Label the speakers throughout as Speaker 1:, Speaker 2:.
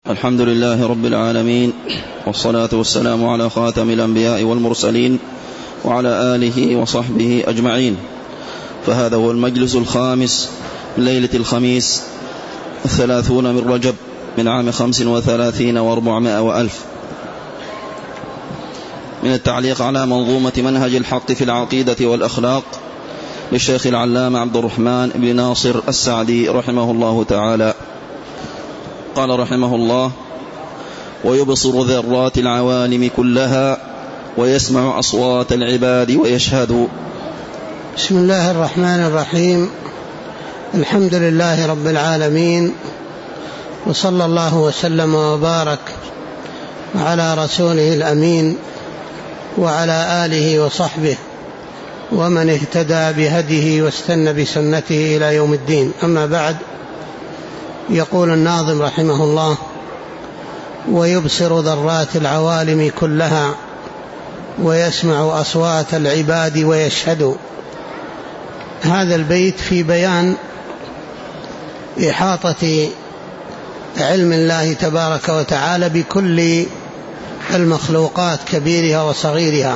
Speaker 1: الحمد لله رب العالمين، والصلاة والسلام على خاتم الأنبياء والمرسلين وعلى آله وصحبه أجمعين. فهذا هو المجلس الخامس من ليلة الخميس 30 من رجب من عام 35 و400 وألف، من التعليق على منظومة منهج الحق في العقيدة والأخلاق للشيخ العلامة عبد الرحمن بن ناصر السعدي رحمه الله تعالى. قال رحمه الله: ويبصر ذرات العوالم كلها ويسمع أصوات العباد ويشهد.
Speaker 2: بسم الله الرحمن الرحيم. الحمد لله رب العالمين، وصلى الله وسلم وبارك على رسوله الأمين وعلى آله وصحبه ومن اهتدى بهديه واستنى بسنته إلى يوم الدين. أما بعد، يقول الناظم رحمه الله: ويبصر ذرات العوالم كلها ويسمع أصوات العباد ويشهد. هذا البيت في بيان إحاطة علم الله تبارك وتعالى بكل المخلوقات كبيرها وصغيرها،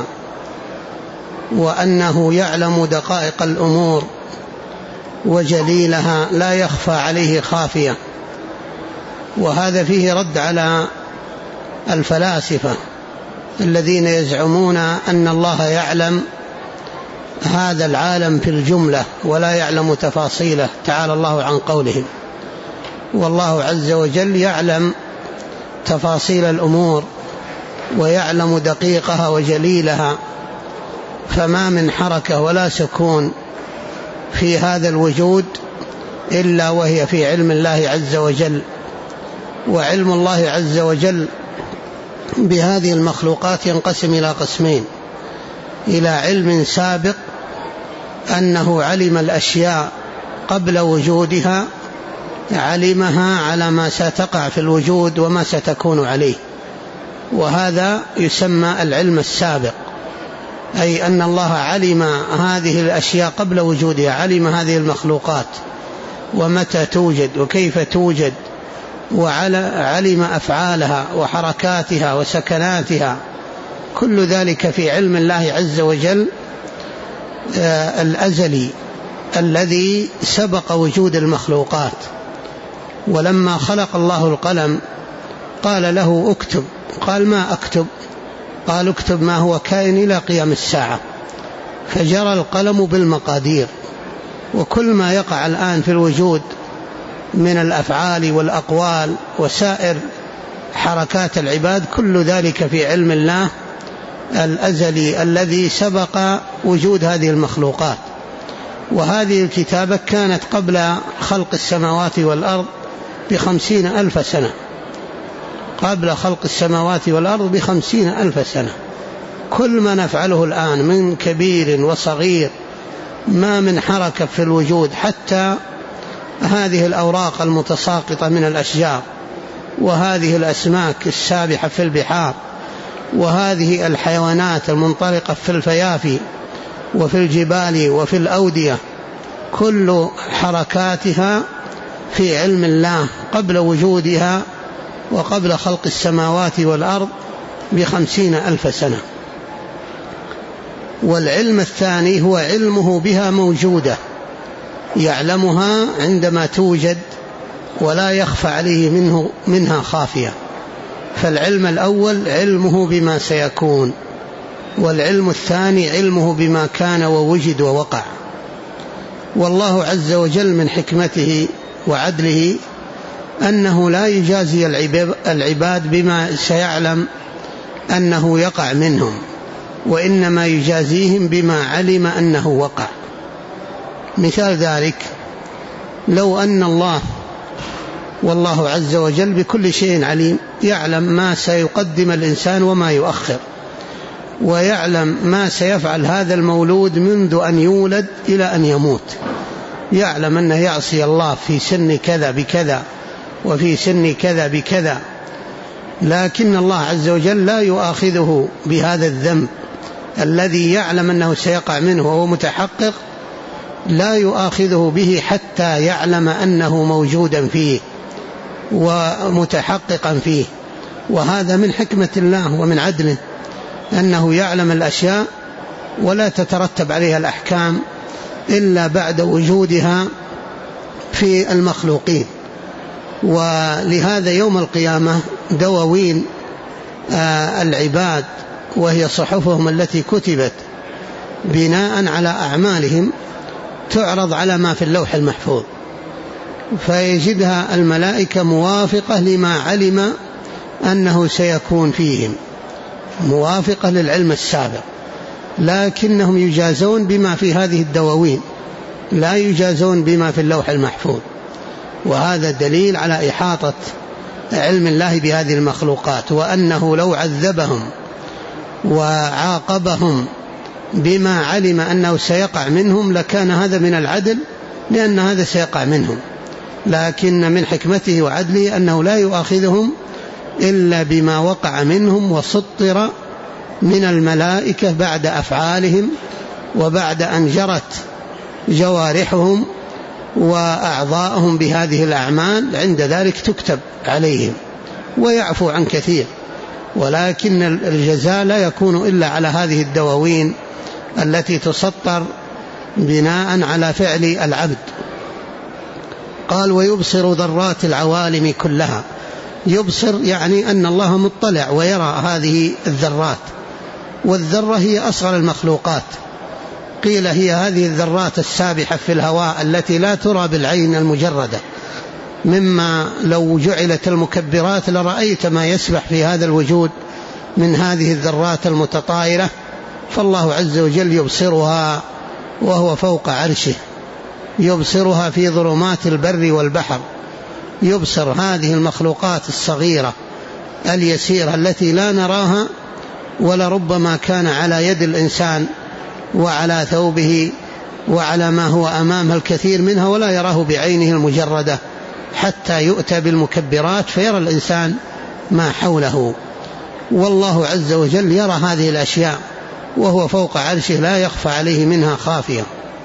Speaker 2: وأنه يعلم دقائق الأمور وجليلها لا يخفى عليه خافية. وهذا فيه رد على الفلاسفة الذين يزعمون أن الله يعلم هذا العالم في الجملة ولا يعلم تفاصيله، تعالى الله عن قولهم. والله عز وجل يعلم تفاصيل الأمور ويعلم دقيقها وجليلها، فما من حركة ولا سكون في هذا الوجود إلا وهي في علم الله عز وجل. وعلم الله عز وجل بهذه المخلوقات ينقسم إلى قسمين: إلى علم سابق أنه علم الأشياء قبل وجودها، علمها على ما ستقع في الوجود وما ستكون عليه، وهذا يسمى العلم السابق، أي أن الله علم هذه الأشياء قبل وجودها، علم هذه المخلوقات ومتى توجد وكيف توجد، وعلم أفعالها وحركاتها وسكناتها، كل ذلك في علم الله عز وجل الأزلي الذي سبق وجود المخلوقات. ولما خلق الله القلم قال له اكتب، قال ما أكتب؟ قال اكتب ما هو كائن إلى قيام الساعة. فجرى القلم بالمقادير، وكل ما يقع الآن في الوجود من الأفعال والأقوال وسائر حركات العباد كل ذلك في علم الله الأزلي الذي سبق وجود هذه المخلوقات. وهذه الكتابة كانت قبل خلق السماوات والأرض ب50,000 سنة، قبل خلق السماوات والأرض ب50,000 سنة. كل ما نفعله الآن من كبير وصغير ما من حركة في الوجود، حتى هذه الأوراق المتساقطة من الأشجار، وهذه الأسماك السابحة في البحار، وهذه الحيوانات المنطلقة في الفيافي وفي الجبال وفي الأودية، كل حركاتها في علم الله قبل وجودها وقبل خلق السماوات والأرض ب50,000 سنة. والعلم الثاني هو علمه بها موجودة، يعلمها عندما توجد ولا يخفى عليه منها خافية. فالعلم الأول علمه بما سيكون، والعلم الثاني علمه بما كان ووجد ووقع. والله عز وجل من حكمته وعدله أنه لا يجازي العباد بما سيعلم أنه يقع منهم، وإنما يجازيهم بما علم أنه وقع. مثال ذلك: لو أن الله والله عز وجل بكل شيء عليم، يعلم ما سيقدم الإنسان وما يؤخر، ويعلم ما سيفعل هذا المولود منذ أن يولد إلى أن يموت، يعلم أنه يعصي الله في سن كذا بكذا وفي سن كذا بكذا، لكن الله عز وجل لا يؤاخذه بهذا الذنب الذي يعلم أنه سيقع منه وهو متحقق، لا يؤاخذه به حتى يعلم أنه موجودا فيه، ومتحققا فيه. وهذا من حكمة الله ومن عدله أنه يعلم الأشياء ولا تترتب عليها الأحكام إلا بعد وجودها في المخلوقين. ولهذا يوم القيامة دواوين العباد وهي صحفهم التي كتبت بناء على أعمالهم تعرض على ما في اللوح المحفوظ، فيجدها الملائكة موافقة لما علم أنه سيكون فيهم، موافقة للعلم السابق، لكنهم يجازون بما في هذه الدواوين لا يجازون بما في اللوح المحفوظ. وهذا دليل على إحاطة علم الله بهذه المخلوقات، وأنه لو عذبهم وعاقبهم بما علم أنه سيقع منهم لكان هذا من العدل، لأن هذا سيقع منهم، لكن من حكمته وعدله أنه لا يؤاخذهم إلا بما وقع منهم وسطر من الملائكة بعد أفعالهم وبعد أن جرت جوارحهم وأعضاءهم بهذه الأعمال، عند ذلك تكتب عليهم ويعفو عن كثير. ولكن الجزاء لا يكون إلا على هذه الدواوين التي تسطر بناء على فعل العبد. قال ويبصر ذرات العوالم كلها. يبصر يعني أن الله مطلع ويرى هذه الذرات، والذرة هي أصغر المخلوقات، قيل هي هذه الذرات السابحة في الهواء التي لا ترى بالعين المجردة، مما لو جعلت المكبرات لرأيت ما يسبح في هذا الوجود من هذه الذرات المتطايرة. فالله عز وجل يبصرها وهو فوق عرشه، يبصرها في ظلمات البر والبحر، يبصر هذه المخلوقات الصغيرة اليسيرة التي لا نراها، ولربما كان على يد الإنسان وعلى ثوبه وعلى ما هو أمامه الكثير منها ولا يراه بعينه المجردة، حتى يؤتى بالمكبرات فيرى الإنسان ما حوله. والله عز وجل يرى هذه الأشياء وهو فوق عرشه لا يخفى عليه منها خافية.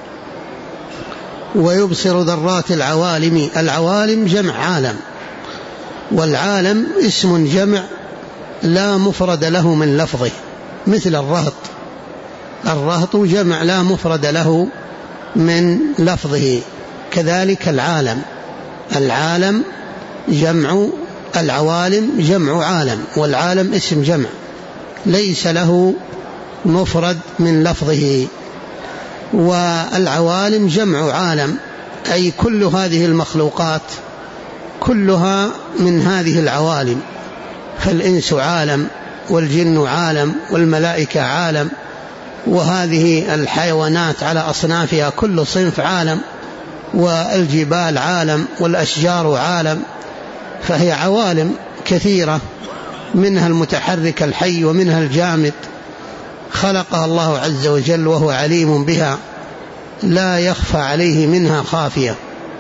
Speaker 2: ويبصر ذرات العوالم. العوالم جمع عالم، والعالم اسم جمع لا مفرد له من لفظه، مثل الرهط، الرهط جمع لا مفرد له من لفظه، كذلك العالم، العالم جمع، العوالم جمع عالم، والعالم اسم جمع ليس له مفرد من لفظه. والعوالم جمع عالم، أي كل هذه المخلوقات كلها من هذه العوالم، فالإنس عالم، والجن عالم، والملائكة عالم، وهذه الحيوانات على أصنافها كل صنف عالم، والجبال عالم، والأشجار عالم، فهي عوالم كثيرة، منها المتحرك الحي ومنها الجامد، خلقها الله عز وجل وهو عليم بها لا يخفى عليه منها خافية.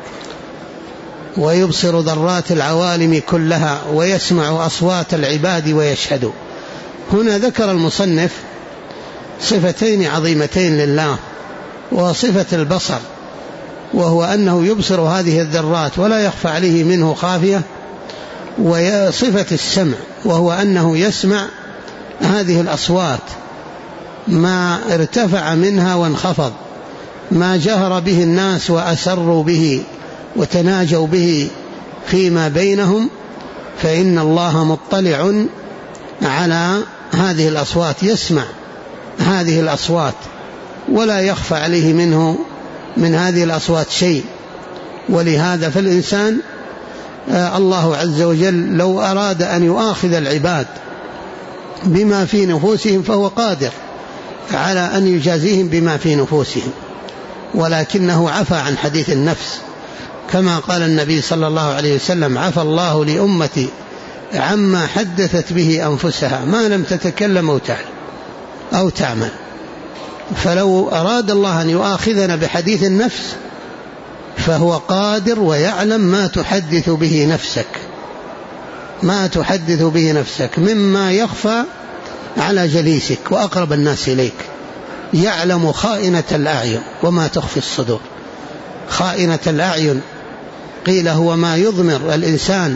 Speaker 2: ويبصر ذرات العوالم كلها ويسمع أصوات العباد ويشهد. هنا ذكر المصنف صفتين عظيمتين لله، وصفة البصر وهو أنه يبصر هذه الذرات ولا يخفى عليه منه خافية، وصفة السمع وهو أنه يسمع هذه الأصوات، ما ارتفع منها وانخفض، ما جهر به الناس وأسروا به وتناجوا به فيما بينهم، فإن الله مطلع على هذه الأصوات، يسمع هذه الأصوات ولا يخفى عليه منه من هذه الأصوات شيء. ولهذا فالإنسان الله عز وجل لو أراد أن يؤاخذ العباد بما في نفوسهم فهو قادر على أن يجازيهم بما في نفوسهم، ولكنه عفى عن حديث النفس، كما قال النبي صلى الله عليه وسلم: عفى الله لأمتي عما حدثت به أنفسها ما لم تتكلم أو تعمل. فلو أراد الله أن يؤاخذنا بحديث النفس فهو قادر ويعلم ما تحدث به نفسك، ما تحدث به نفسك مما يخفى على جليسك وأقرب الناس إليك، يعلم خائنة الأعين وما تخفي الصدور. خائنة الأعين قيل هو ما يضمر الإنسان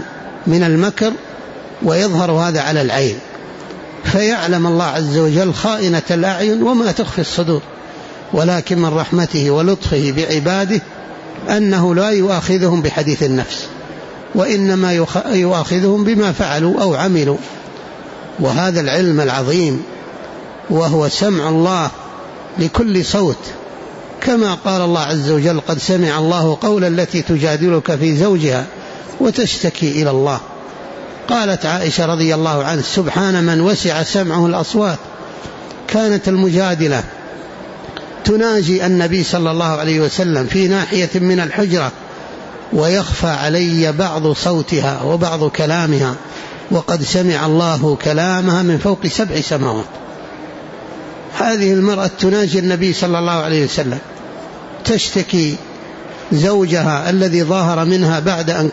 Speaker 2: من المكر ويظهر هذا على العين، فيعلم الله عز وجل خائنة الأعين وما تخفي الصدور، ولكن من رحمته ولطفه بعباده أنه لا يؤاخذهم بحديث النفس، وإنما يؤاخذهم بما فعلوا أو عملوا. وهذا العلم العظيم وهو سمع الله لكل صوت، كما قال الله عز وجل: قد سمع الله قول التي تجادلك في زوجها وتشتكي إلى الله. قالت عائشة رضي الله عنها: سبحان من وسع سمعه الأصوات. كانت المجادلة تناجي النبي صلى الله عليه وسلم في ناحية من الحجرة، ويخفى علي بعض صوتها وبعض كلامها، وقد سمع الله كلامها من فوق 7 سماوات. هذه المرأة تناجي النبي صلى الله عليه وسلم، تشتكي زوجها الذي ظاهر منها بعد أن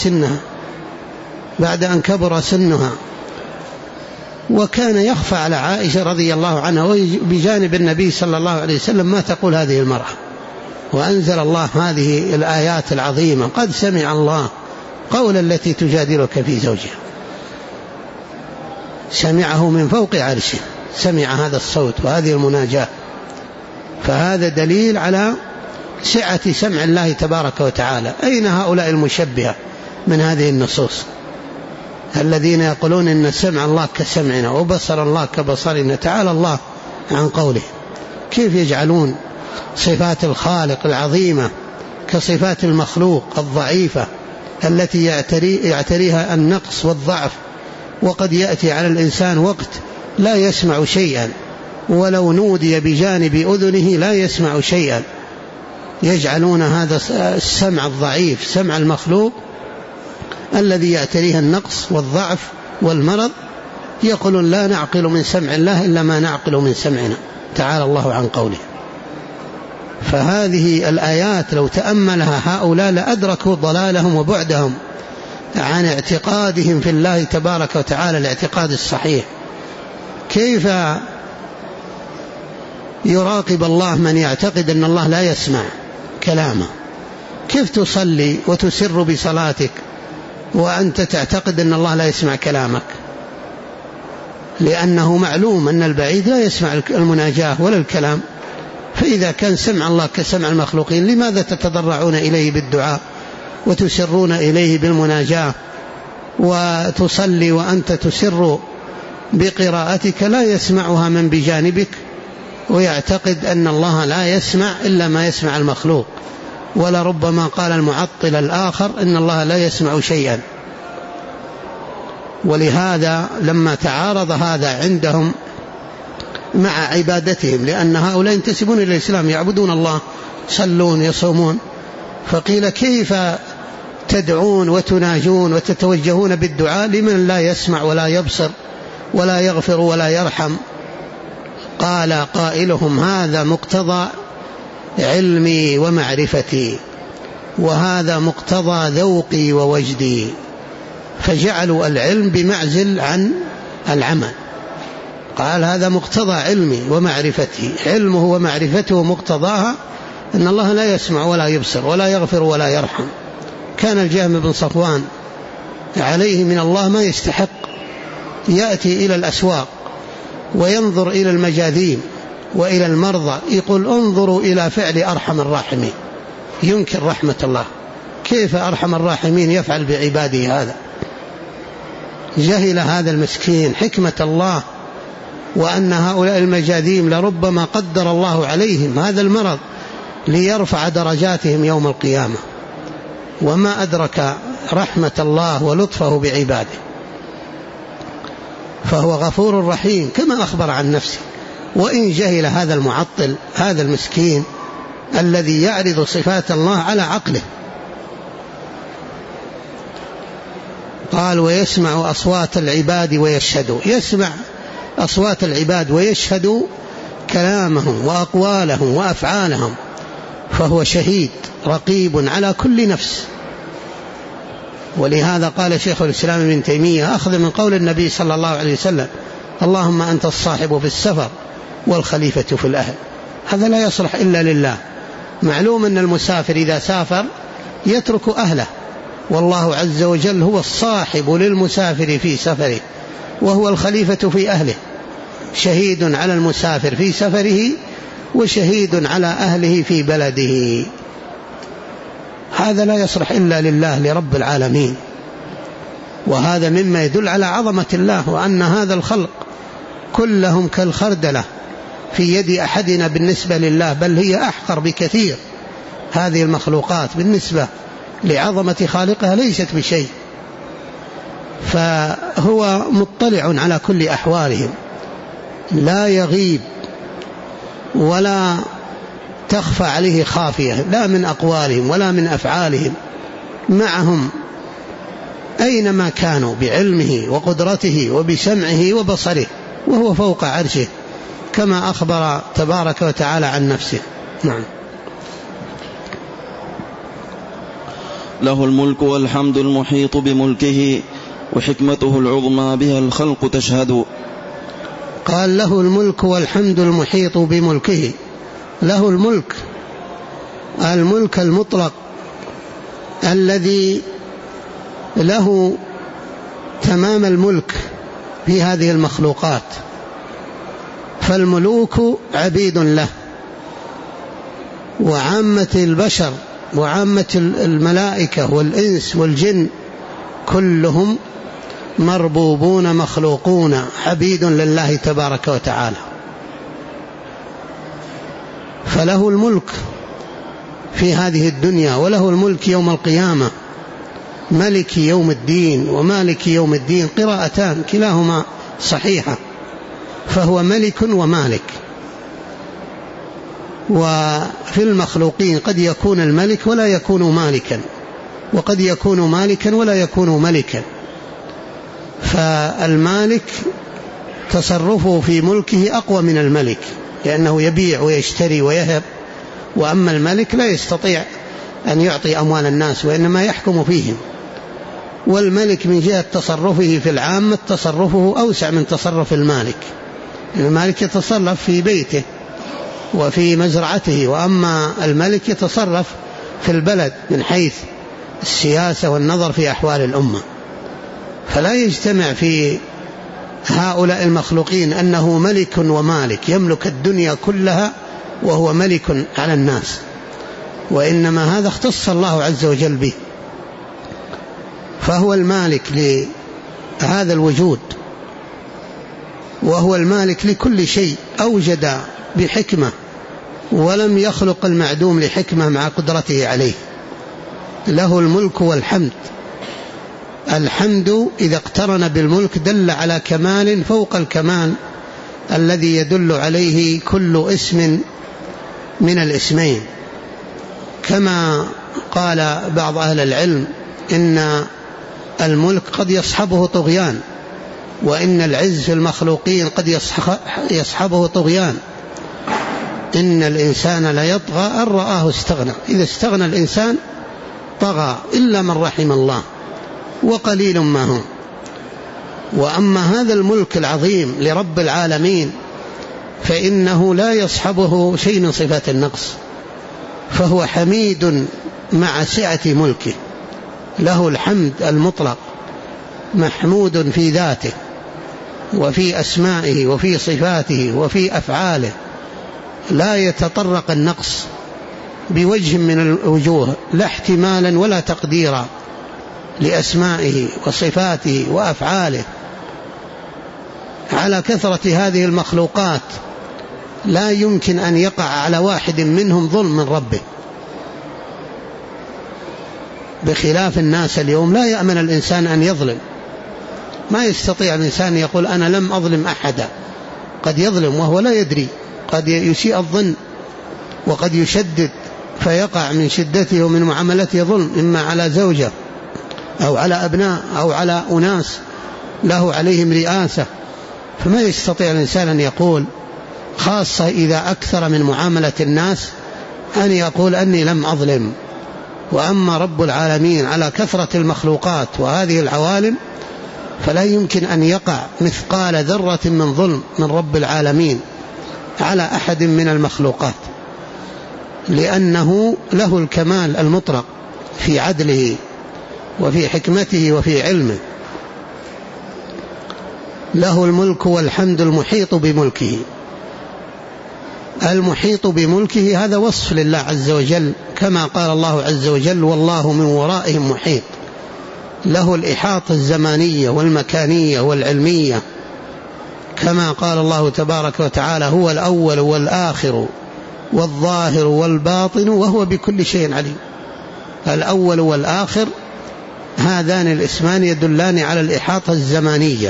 Speaker 2: كبر سنها، وكان يخفى على عائشة رضي الله عنها وبجانب النبي صلى الله عليه وسلم ما تقول هذه المرأة. وأنزل الله هذه الآيات العظيمة: قد سمع الله قول التي تجادلك في زوجها. سمعه من فوق عرشه، سمع هذا الصوت وهذه المناجاة. فهذا دليل على سعة سمع الله تبارك وتعالى. أين هؤلاء المشبهة من هذه النصوص الذين يقولون إن سمع الله كسمعنا وبصر الله كبصرنا؟ تعالى الله عن قوله. كيف يجعلون صفات الخالق العظيمة كصفات المخلوق الضعيفة التي يعتريها النقص والضعف؟ وقد يأتي على الإنسان وقت لا يسمع شيئا، ولو نودي بجانب أذنه لا يسمع شيئا. يجعلون هذا السمع الضعيف سمع المخلوق الذي يعتريه النقص والضعف والمرض، يقولون لا نعقل من سمع الله إلا ما نعقل من سمعنا. تعالى الله عن قوله. فهذه الآيات لو تأملها هؤلاء لأدركوا ضلالهم وبعدهم عن اعتقادهم في الله تبارك وتعالى الاعتقاد الصحيح. كيف يراقب الله من يعتقد أن الله لا يسمع كلامه؟ كيف تصلي وتسر بصلاتك وأنت تعتقد أن الله لا يسمع كلامك؟ لأنه معلوم أن البعيد لا يسمع المناجاة ولا الكلام. فإذا كان سمع الله كسمع المخلوقين، لماذا تتضرعون إليه بالدعاء وتسرون إليه بالمناجاة وتصلي وأنت تسر بقراءتك لا يسمعها من بجانبك، ويعتقد أن الله لا يسمع إلا ما يسمع المخلوق؟ ولربما قال المعطل الآخر إن الله لا يسمع شيئا. ولهذا لما تعارض هذا عندهم مع عبادتهم، لأن هؤلاء ينتسبون إلى الإسلام يعبدون الله يصلون يصومون، فقيل كيف تدعون وتناجون وتتوجهون بالدعاء لمن لا يسمع ولا يبصر ولا يغفر ولا يرحم؟ قال قائلهم: هذا مقتضى علمي ومعرفتي، وهذا مقتضى ذوقي ووجدي. فجعلوا العلم بمعزل عن العمل. قال: هذا مقتضى علمي ومعرفتي، علمه ومعرفته مقتضاها أن الله لا يسمع ولا يبصر ولا يغفر ولا يرحم. كان الجهم بن صفوان عليه من الله ما يستحق، يأتي إلى الأسواق وينظر إلى المجاذيب وإلى المرضى، يقول: انظروا إلى فعل أرحم الراحمين. ينكر رحمة الله. كيف أرحم الراحمين يفعل بعباده هذا؟ جهل هذا المسكين حكمة الله، وأن هؤلاء المجاذيم لربما قدر الله عليهم هذا المرض ليرفع درجاتهم يوم القيامة، وما أدرك رحمة الله ولطفه بعباده. فهو غفور رحيم كما أخبر عن نفسه. وإن جهل هذا المعطل هذا المسكين الذي يعرض صفات الله على عقله. قال: ويسمع أصوات العباد ويشهد. يسمع أصوات العباد ويشهد كلامهم وأقوالهم وأفعالهم، فهو شهيد رقيب على كل نفس. ولهذا قال شيخ الإسلام ابن تيمية أخذ من قول النبي صلى الله عليه وسلم: اللهم أنت الصاحب في السفر والخليفة في الأهل. هذا لا يصلح إلا لله. معلوم أن المسافر إذا سافر يترك أهله والله عز وجل هو الصاحب للمسافر في سفره، وهو الخليفة في أهله، شهيد على المسافر في سفره وشهيد على أهله في بلده. هذا لا يصلح إلا لله لرب العالمين، وهذا مما يدل على عظمة الله، وأن هذا الخلق كلهم كالخردلة في يد أحدنا بالنسبة لله، بل هي أحقر بكثير. هذه المخلوقات بالنسبة لعظمة خالقها ليست بشيء، فهو مطلع على كل أحوالهم، لا يغيب ولا تخفى عليه خافية، لا من أقوالهم ولا من أفعالهم، معهم أينما كانوا بعلمه وقدرته وبسمعه وبصره، وهو فوق عرشه كما أخبر تبارك وتعالى عن نفسه. نعم.
Speaker 1: له الملك والحمد المحيط بملكه، وحكمته العظمى بها الخلق تشهد.
Speaker 2: قال له الملك والحمد المحيط بملكه. له الملك، الملك المطلق الذي له تمام الملك في هذه المخلوقات، فالملوك عبيد له، وعامة البشر وعامة الملائكة والإنس والجن كلهم مربوبون مخلوقون عبيد لله تبارك وتعالى. فله الملك في هذه الدنيا، وله الملك يوم القيامة، ملك يوم الدين ومالك يوم الدين، قراءتان كلاهما صحيحة، فهو ملك ومالك. وفي المخلوقين قد يكون الملك ولا يكون مالكا، وقد يكون مالكا ولا يكون ملكا. فالمالك تصرفه في ملكه أقوى من الملك، لأنه يبيع ويشتري ويهب، وأما الملك لا يستطيع أن يعطي أموال الناس، وإنما يحكم فيهم. والملك من جهة تصرفه في العامة تصرفه أوسع من تصرف المالك. المالك يتصرف في بيته وفي مزرعته، وأما الملك يتصرف في البلد من حيث السياسة والنظر في أحوال الأمة. فلا يجتمع في هؤلاء المخلوقين أنه ملك ومالك يملك الدنيا كلها وهو ملك على الناس، وإنما هذا اختص الله عز وجل به. فهو المالك لهذا الوجود، وهو المالك لكل شيء أوجد بحكمة، ولم يخلق المعدوم لحكمة مع قدرته عليه. له الملك والحمد. الحمد إذا اقترن بالملك دل على كمال فوق الكمال الذي يدل عليه كل اسم من الاسمين، كما قال بعض أهل العلم إن الملك قد يصحبه طغيان، وإن العز في المخلوقين قد يصحبه طغيان. إن الإنسان ليطغى أن رآه استغنى، إذا استغنى الإنسان طغى إلا من رحم الله، وقليل ما هم. وأما هذا الملك العظيم لرب العالمين فإنه لا يصحبه شيء من صفات النقص، فهو حميد مع سعة ملكه. له الحمد المطلق، محمود في ذاته وفي أسمائه وفي صفاته وفي أفعاله، لا يتطرق النقص بوجه من الوجوه، لا احتمالا ولا تقديرا لأسمائه وصفاته وأفعاله. على كثرة هذه المخلوقات لا يمكن أن يقع على واحد منهم ظلم من ربه، بخلاف الناس اليوم لا يأمن الإنسان أن يظلم. ما يستطيع الإنسان يقول أنا لم أظلم أحدا، قد يظلم وهو لا يدري، قد يسيء الظن، وقد يشدد فيقع من شدته ومن معاملته ظلم، إما على زوجة أو على أبناء أو على أناس له عليهم رئاسة. فما يستطيع الإنسان أن يقول، خاصة إذا أكثر من معاملة الناس، أن يقول أني لم أظلم. وأما رب العالمين على كثرة المخلوقات وهذه العوالم فلا يمكن أن يقع مثقال ذرة من ظلم من رب العالمين على أحد من المخلوقات، لأنه له الكمال المطلق في عدله وفي حكمته وفي علمه. له الملك والحمد المحيط بملكه. المحيط بملكه هذا وصف لله عز وجل، كما قال الله عز وجل: والله من ورائهم محيط. له الإحاطة الزمانية والمكانية والعلمية، كما قال الله تبارك وتعالى: هو الأول والآخر والظاهر والباطن وهو بكل شيء عليم. الأول والآخر هذان الاسمان يدلان على الإحاطة الزمانية.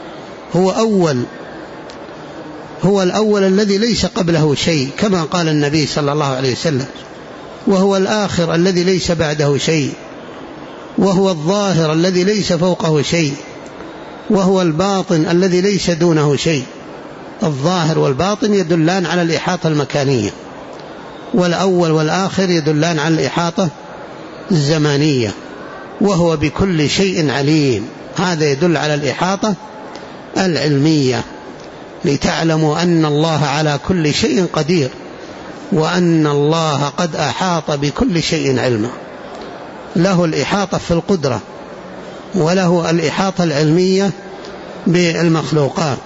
Speaker 2: هو الأول الذي ليس قبله شيء، كما قال النبي صلى الله عليه وسلم: وهو الآخر الذي ليس بعده شيء، وهو الظاهر الذي ليس فوقه شيء، وهو الباطن الذي ليس دونه شيء. الظاهر والباطن يدلان على الإحاطة المكانية، والأول والآخر يدلان على الإحاطة الزمانية. وهو بكل شيء عليم، هذا يدل على الإحاطة العلمية، لتعلموا أن الله على كل شيء قدير، وأن الله قد أحاط بكل شيء علما. له الإحاطة في القدرة، وله الإحاطة العلمية بالمخلوقات.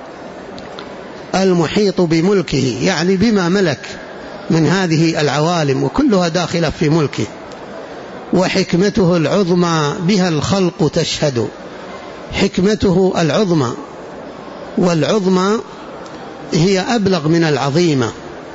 Speaker 2: المحيط بملكه يعني بما ملك من هذه العوالم، وكلها داخلة في ملكه. وحكمته العظمى بها الخلق تشهد. حكمته العظمى، والعظمى هي أبلغ من العظيمة،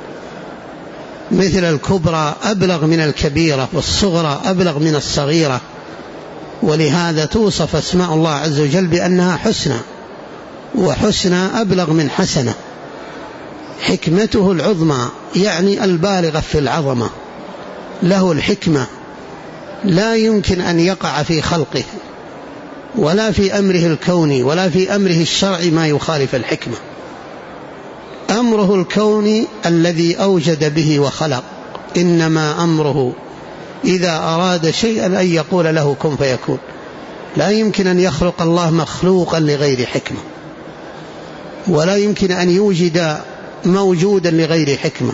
Speaker 2: مثل الكبرى أبلغ من الكبيرة، والصغرى أبلغ من الصغيرة. ولهذا توصف اسماء الله عز وجل بأنها حسنى، وحسنى أبلغ من حسنة. حكمته العظمى يعني البالغة في العظمة. له الحكمة، لا يمكن أن يقع في خلقه ولا في أمره الكوني ولا في أمره الشرعي ما يخالف الحكمة. أمره الكوني الذي أوجد به وخلق، إنما أمره إذا أراد شيئا أن يقول له كن فيكون. لا يمكن أن يخلق الله مخلوقا لغير حكمة، ولا يمكن أن يوجد موجودا لغير حكمة.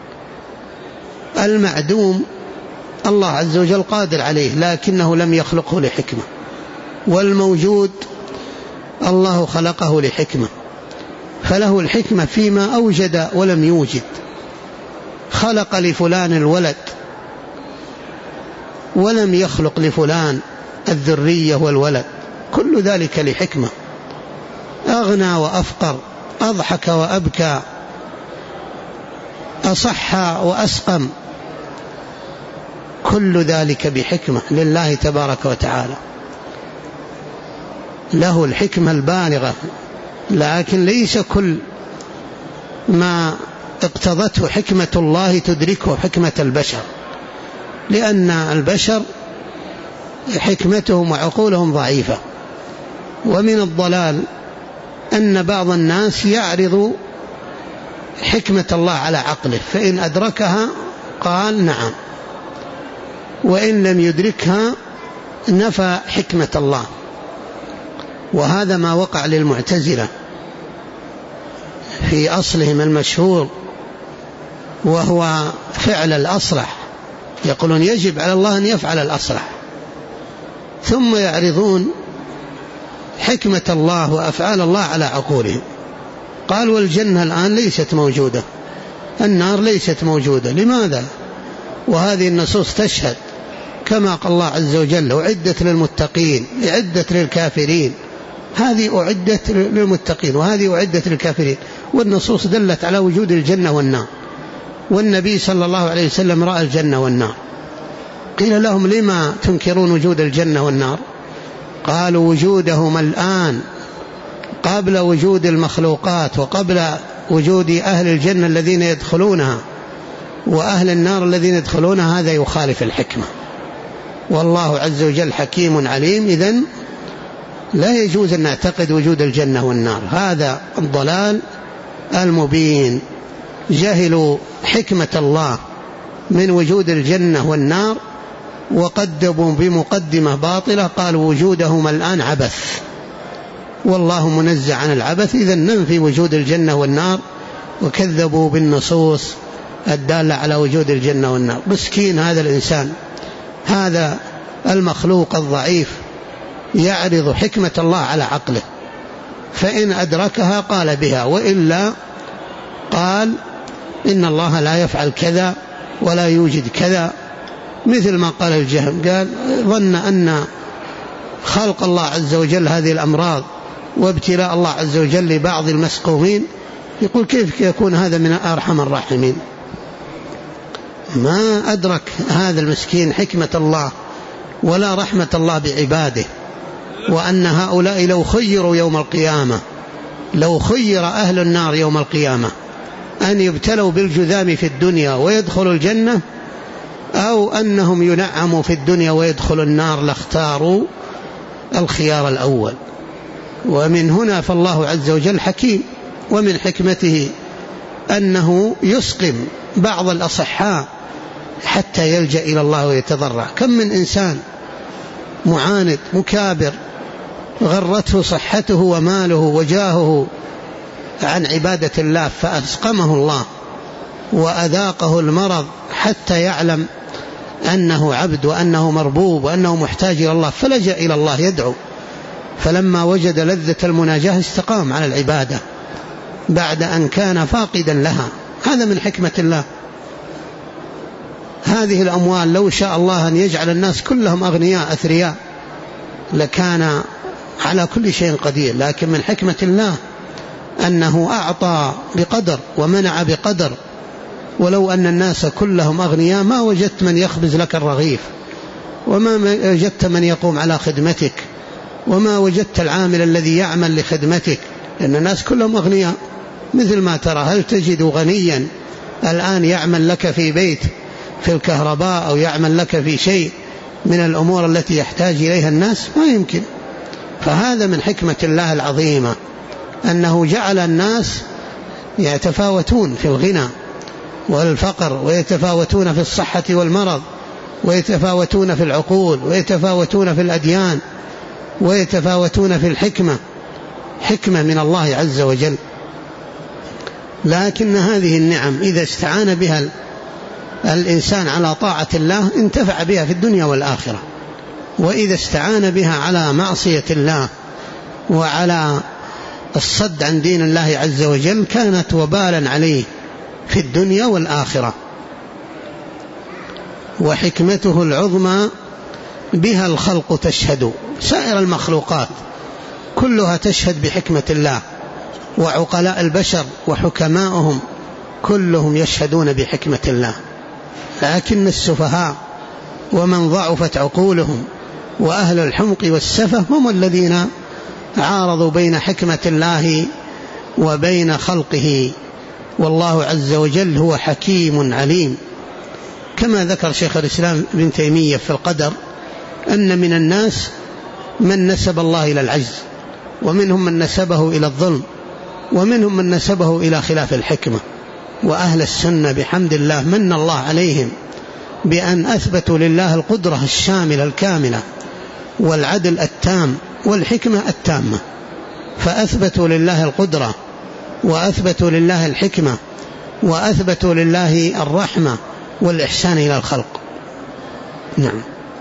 Speaker 2: المعدوم الله عز وجل قادر عليه، لكنه لم يخلقه لحكمة. والموجود الله خلقه لحكمة، فله الحكمة فيما أوجد ولم يوجد. خلق لفلان الولد ولم يخلق لفلان الذرية والولد، كل ذلك لحكمة. أغنى وأفقر، أضحك وأبكى، أصح وأسقم، كل ذلك بحكمة لله تبارك وتعالى. له الحكمة البالغة، لكن ليس كل ما اقتضته حكمة الله تدركه حكمة البشر، لأن البشر حكمتهم وعقولهم ضعيفة. ومن الضلال أن بعض الناس يعرض حكمة الله على عقله، فإن أدركها قال نعم، وإن لم يدركها نفى حكمة الله. وهذا ما وقع للمعتزلة في أصلهم المشهور، وهو فعل الأصلح. يقولون يجب على الله أن يفعل الأصلح، ثم يعرضون حكمة الله وأفعال الله على عقولهم. قال والجنة الآن ليست موجودة، النار ليست موجودة، لماذا؟ وهذه النصوص تشهد، كما قال الله عز وجل: أعدت للمتقين، أعدت للكافرين. هذه أعدت للمتقين وهذه أعدت للكافرين، والنصوص دلت على وجود الجنة والنار. والنبي صلى الله عليه وسلم رأى الجنة والنار. قيل لهم: لما تنكرون وجود الجنة والنار؟ قالوا: وجودهما الآن قبل وجود المخلوقات، وقبل وجود أهل الجنة الذين يدخلونها وأهل النار الذين يدخلونها، هذا يخالف الحكمة. والله عز وجل حكيم عليم، إذن لا يجوز أن نعتقد وجود الجنة والنار. هذا الضلال المبين. جهلوا حكمة الله من وجود الجنة والنار، وقدموا بمقدمة باطلة، قالوا وجودهما الآن عبث، والله منزه عن العبث، إذن ننفي وجود الجنة والنار. وكذبوا بالنصوص الدالة على وجود الجنة والنار. مسكين هذا الإنسان، هذا المخلوق الضعيف يعرض حكمة الله على عقله، فإن أدركها قال بها، وإلا قال إن الله لا يفعل كذا ولا يوجد كذا، مثل ما قال الجهم، قال ظن أن خلق الله عز وجل هذه الأمراض وابتلاء الله عز وجل لبعض المسقومين، يقول كيف يكون هذا من أرحم الراحمين؟ ما أدرك هذا المسكين حكمة الله ولا رحمة الله بعباده، وأن هؤلاء لو خيروا يوم القيامة، لو خير أهل النار يوم القيامة أن يبتلوا بالجذام في الدنيا ويدخلوا الجنة أو أنهم ينعموا في الدنيا ويدخلوا النار، لاختاروا الخيار الأول. ومن هنا فالله عز وجل حكيم، ومن حكمته أنه يسقم بعض الأصحاء حتى يلجأ إلى الله ويتضرع. كم من إنسان معاند مكابر غرته صحته وماله وجاهه عن عبادة الله، فأسقمه الله وأذاقه المرض حتى يعلم أنه عبد وأنه مربوب وأنه محتاج إلى الله، فلجأ إلى الله يدعو، فلما وجد لذة المناجاة استقام على العبادة بعد أن كان فاقدا لها. هذا من حكمة الله. هذه الأموال لو شاء الله أن يجعل الناس كلهم أغنياء أثرياء لكان على كل شيء قدير، لكن من حكمة الله أنه أعطى بقدر ومنع بقدر. ولو أن الناس كلهم أغنياء ما وجدت من يخبز لك الرغيف، وما وجدت من يقوم على خدمتك، وما وجدت العامل الذي يعمل لخدمتك، لأن الناس كلهم أغنياء. مثل ما ترى، هل تجد غنيا الآن يعمل لك في بيت في الكهرباء أو يعمل لك في شيء من الأمور التي يحتاج إليها الناس؟ ما يمكن. فهذا من حكمة الله العظيمة أنه جعل الناس يتفاوتون في الغنى والفقر، ويتفاوتون في الصحة والمرض، ويتفاوتون في العقول، ويتفاوتون في الأديان، ويتفاوتون في الحكمة، حكمة من الله عز وجل. لكن هذه النعم إذا استعان بها الإنسان على طاعة الله انتفع بها في الدنيا والآخرة، وإذا استعان بها على معصية الله وعلى الصد عن دين الله عز وجل كانت وبالا عليه في الدنيا والآخرة. وحكمته العظمى بها الخلق تشهد، سائر المخلوقات كلها تشهد بحكمة الله، وعقلاء البشر وحكماؤهم كلهم يشهدون بحكمة الله. لكن السفهاء ومن ضعفت عقولهم وأهل الحمق والسفه هم الذين عارضوا بين حكمة الله وبين خلقه. والله عز وجل هو حكيم عليم. كما ذكر شيخ الإسلام ابن تيمية في القدر أن من الناس من نسب الله إلى العجز، ومنهم من نسبه إلى الظلم، ومنهم من نسبه إلى خلاف الحكمة. وأهل السنة بحمد الله من الله عليهم بأن أثبتوا لله القدرة الشاملة الكاملة والعدل التام والحكمة التامة، فأثبتوا لله القدرة، وأثبتوا لله الحكمة، وأثبتوا لله الرحمة والإحسان إلى الخلق. نعم.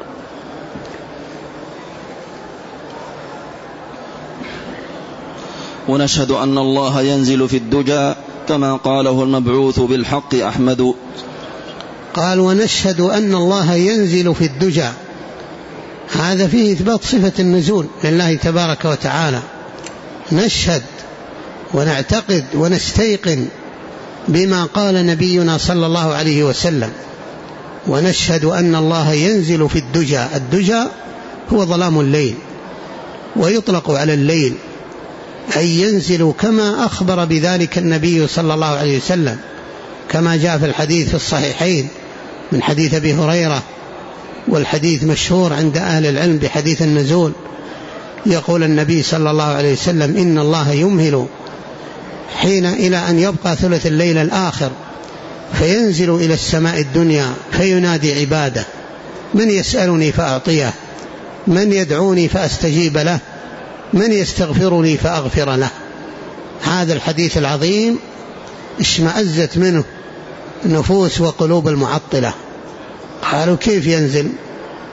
Speaker 1: ونشهد أن الله ينزل في الدجى كما قاله المبعوث بالحق أحمد.
Speaker 2: قال ونشهد أن الله ينزل في الدجى، هذا فيه إثبات صفة النزول لله تبارك وتعالى. نشهد ونعتقد ونستيقن بما قال نبينا صلى الله عليه وسلم، ونشهد أن الله ينزل في الدجى. الدجى هو ظلام الليل، ويطلق على الليل، أي ينزل كما أخبر بذلك النبي صلى الله عليه وسلم، كما جاء في الحديث في الصحيحين من حديث أبي هريرة، والحديث مشهور عند أهل العلم بحديث النزول. يقول النبي صلى الله عليه وسلم إن الله يمهل حين إلى أن يبقى ثلث الليل الآخر فينزل إلى السماء الدنيا فينادي عباده: من يسألني فأعطيه، من يدعوني فأستجيب له، من يستغفرني فأغفر له. هذا الحديث العظيم اشمأزت منه نفوس وقلوب المعطلة، قالوا كيف ينزل؟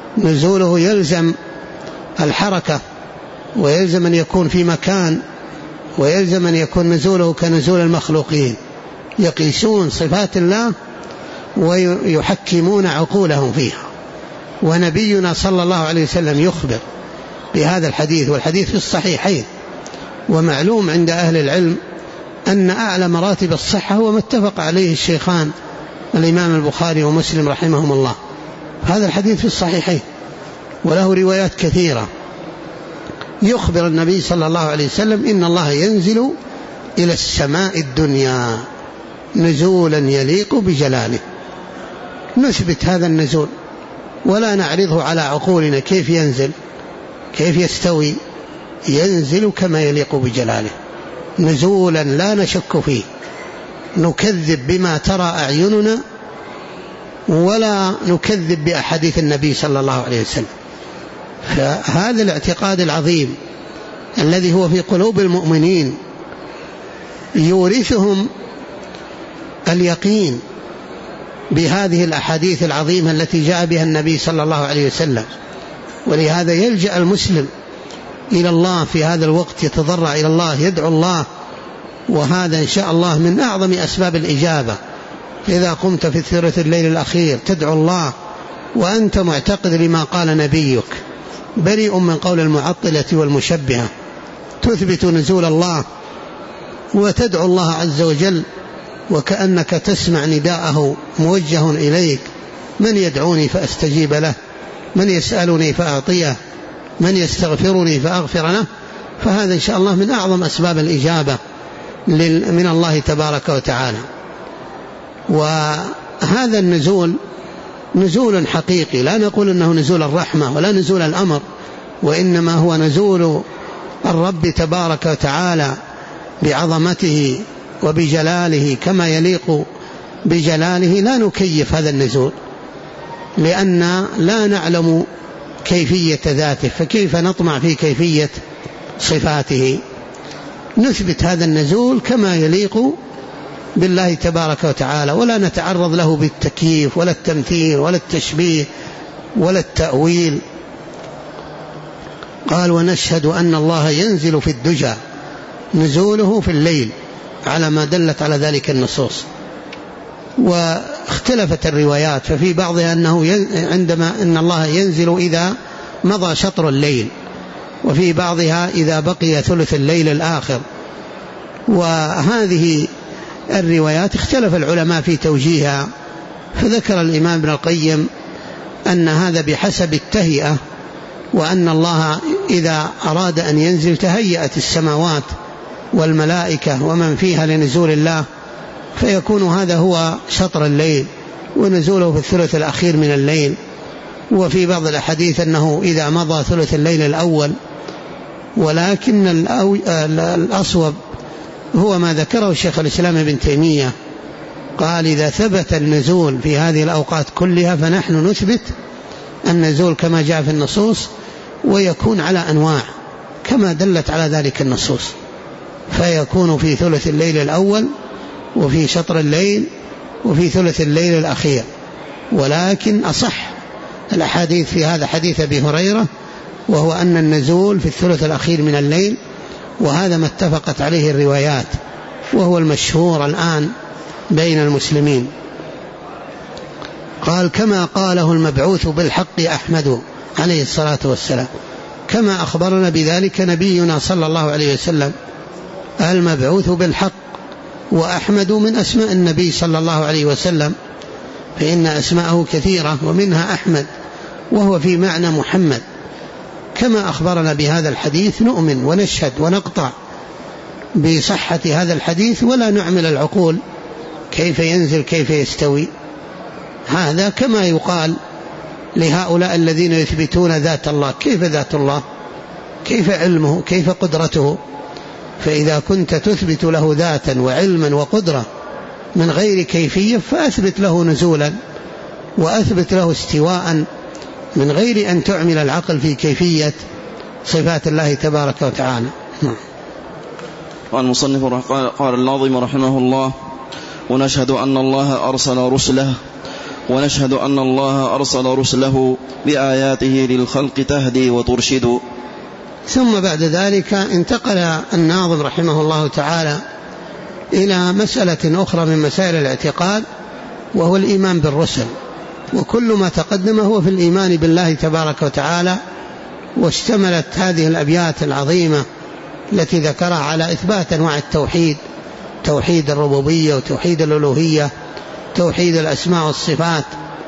Speaker 2: نزوله يلزم الحركة، ويلزم أن يكون في مكان، ويلزم أن يكون نزوله كنزول المخلوقين، يقيسون صفات الله ويحكمون عقولهم فيها. ونبينا صلى الله عليه وسلم يخبر بهذا الحديث، والحديث في الصحيحين، ومعلوم عند أهل العلم أن أعلى مراتب الصحة هو ما اتفق عليه الشيخان الإمام البخاري ومسلم رحمهم الله. هذا الحديث في الصحيحين وله روايات كثيرة. يخبر النبي صلى الله عليه وسلم إن الله ينزل إلى السماء الدنيا نزولا يليق بجلاله. نثبت هذا النزول ولا نعرضه على عقولنا، كيف ينزل، كيف يستوي. ينزل كما يليق بجلاله نزولا لا نشك فيه، نكذب بما ترى أعيننا ولا نكذب بأحاديث النبي صلى الله عليه وسلم. فهذا الاعتقاد العظيم الذي هو في قلوب المؤمنين يورثهم اليقين بهذه الأحاديث العظيمة التي جاء بها النبي صلى الله عليه وسلم. ولهذا يلجأ المسلم إلى الله في هذا الوقت، يتضرع إلى الله، يدعو الله، وهذا إن شاء الله من أعظم أسباب الإجابة. إذا قمت في ثلث الليل الأخير تدعو الله وأنت معتقد لما قال نبيك، بريء من قول المعطلة والمشبهة، تثبت نزول الله وتدعو الله عز وجل وكأنك تسمع نداءه موجه إليك: من يدعوني فأستجيب له، من يسألني فأعطيه، من يستغفرني فأغفر له. فهذا إن شاء الله من أعظم أسباب الإجابة من الله تبارك وتعالى. وهذا النزول نزول حقيقي، لا نقول أنه نزول الرحمة ولا نزول الأمر، وإنما هو نزول الرب تبارك وتعالى بعظمته وبجلاله كما يليق بجلاله. لا نكيف هذا النزول لأن لا نعلم كيفية ذاته، فكيف نطمع في كيفية صفاته. نثبت هذا النزول كما يليق بالله تبارك وتعالى، ولا نتعرض له بالتكييف ولا التمثيل ولا التشبيه ولا التأويل. قال: ونشهد أن الله ينزل في الدجى نزوله في الليل، على ما دلت على ذلك النصوص. واختلفت الروايات، ففي بعضها أنه عندما أن الله ينزل إذا مضى شطر الليل، وفي بعضها إذا بقي ثلث الليل الآخر. وهذه الروايات اختلف العلماء في توجيهها، فذكر الإمام ابن القيم أن هذا بحسب التهيئة، وأن الله إذا أراد أن ينزل تهيأت السماوات والملائكة ومن فيها لنزول الله، فيكون هذا هو شطر الليل ونزوله في الثلث الأخير من الليل. وفي بعض الأحاديث أنه إذا مضى ثلث الليل الأول، ولكن الأصوب هو ما ذكره الشيخ الإسلام ابن تيمية، قال: إذا ثبت النزول في هذه الأوقات كلها فنحن نثبت النزول كما جاء في النصوص، ويكون على أنواع كما دلت على ذلك النصوص، فيكون في ثلث الليل الأول وفي شطر الليل وفي ثلث الليل الأخير. ولكن أصح الأحاديث في هذا حديث أبي هريرة، وهو أن النزول في الثلث الأخير من الليل، وهذا ما اتفقت عليه الروايات، وهو المشهور الآن بين المسلمين. قال: كما قاله المبعوث بالحق أحمد عليه الصلاة والسلام، كما أخبرنا بذلك نبينا صلى الله عليه وسلم. المبعوث بالحق، وأحمد من أسماء النبي صلى الله عليه وسلم، فإن أسماءه كثيرة ومنها أحمد، وهو في معنى محمد. كما أخبرنا بهذا الحديث نؤمن ونشهد ونقطع بصحة هذا الحديث، ولا نعمل العقول كيف ينزل كيف يستوي. هذا كما يقال لهؤلاء الذين يثبتون ذات الله: كيف ذات الله، كيف علمه، كيف قدرته. فإذا كنت تثبت له ذاتا وعلما وقدرة من غير كيفية، فأثبت له نزولا وأثبت له استواء من غير أن تعمل العقل في كيفية صفات الله تبارك وتعالى.
Speaker 1: قال المصنف قال الناظم رحمه الله: ونشهد أن الله أرسل رسله ونشهد أن الله أرسل رسله بآياته للخلق تهدي وترشد.
Speaker 2: ثم بعد ذلك انتقل الناظم رحمه الله تعالى إلى مسألة أخرى من مسائل الاعتقاد، وهو الإيمان بالرسل. وكل ما تقدم هو في الإيمان بالله تبارك وتعالى، واشتملت هذه الأبيات العظيمة التي ذكرها على إثبات أنواع التوحيد: توحيد الربوبية وتوحيد الألوهية، توحيد الأسماء والصفات.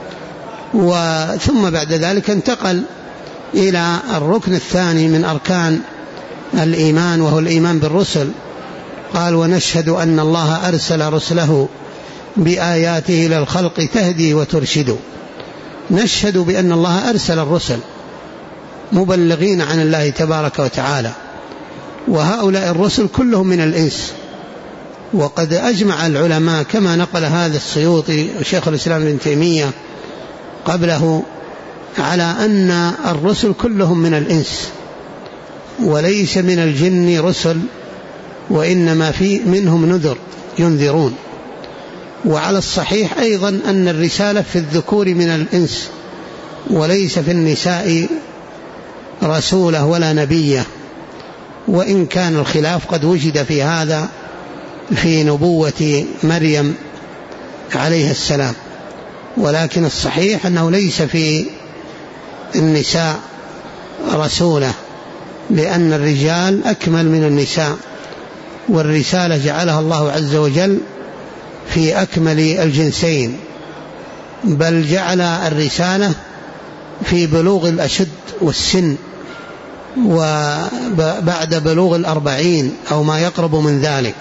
Speaker 2: ثم بعد ذلك انتقل إلى الركن الثاني من أركان الإيمان، وهو الإيمان بالرسل. قال: ونشهد أن الله أرسل رسله بآياته للخلق تهدي وترشد. نشهد بأن الله أرسل الرسل مبلغين عن الله تبارك وتعالى، وهؤلاء الرسل كلهم من الإنس. وقد أجمع العلماء كما نقل هذا السيوطي وشيخ الإسلام ابن تيمية قبله على أن الرسل كلهم من الإنس، وليس من الجن رسل، وإنما في منهم نذر ينذرون. وعلى الصحيح أيضا أن الرسالة في الذكور من الإنس، وليس في النساء رسوله ولا نبيه، وإن كان الخلاف قد وجد في هذا في نبوة مريم عليه السلام. ولكن الصحيح أنه ليس في النساء رسوله، لأن الرجال أكمل من النساء، والرسالة جعلها الله عز وجل في أكمل الجنسين، بل جعل الرسالة في بلوغ الأشد والسن، وبعد بلوغ 40 أو ما يقرب من ذلك.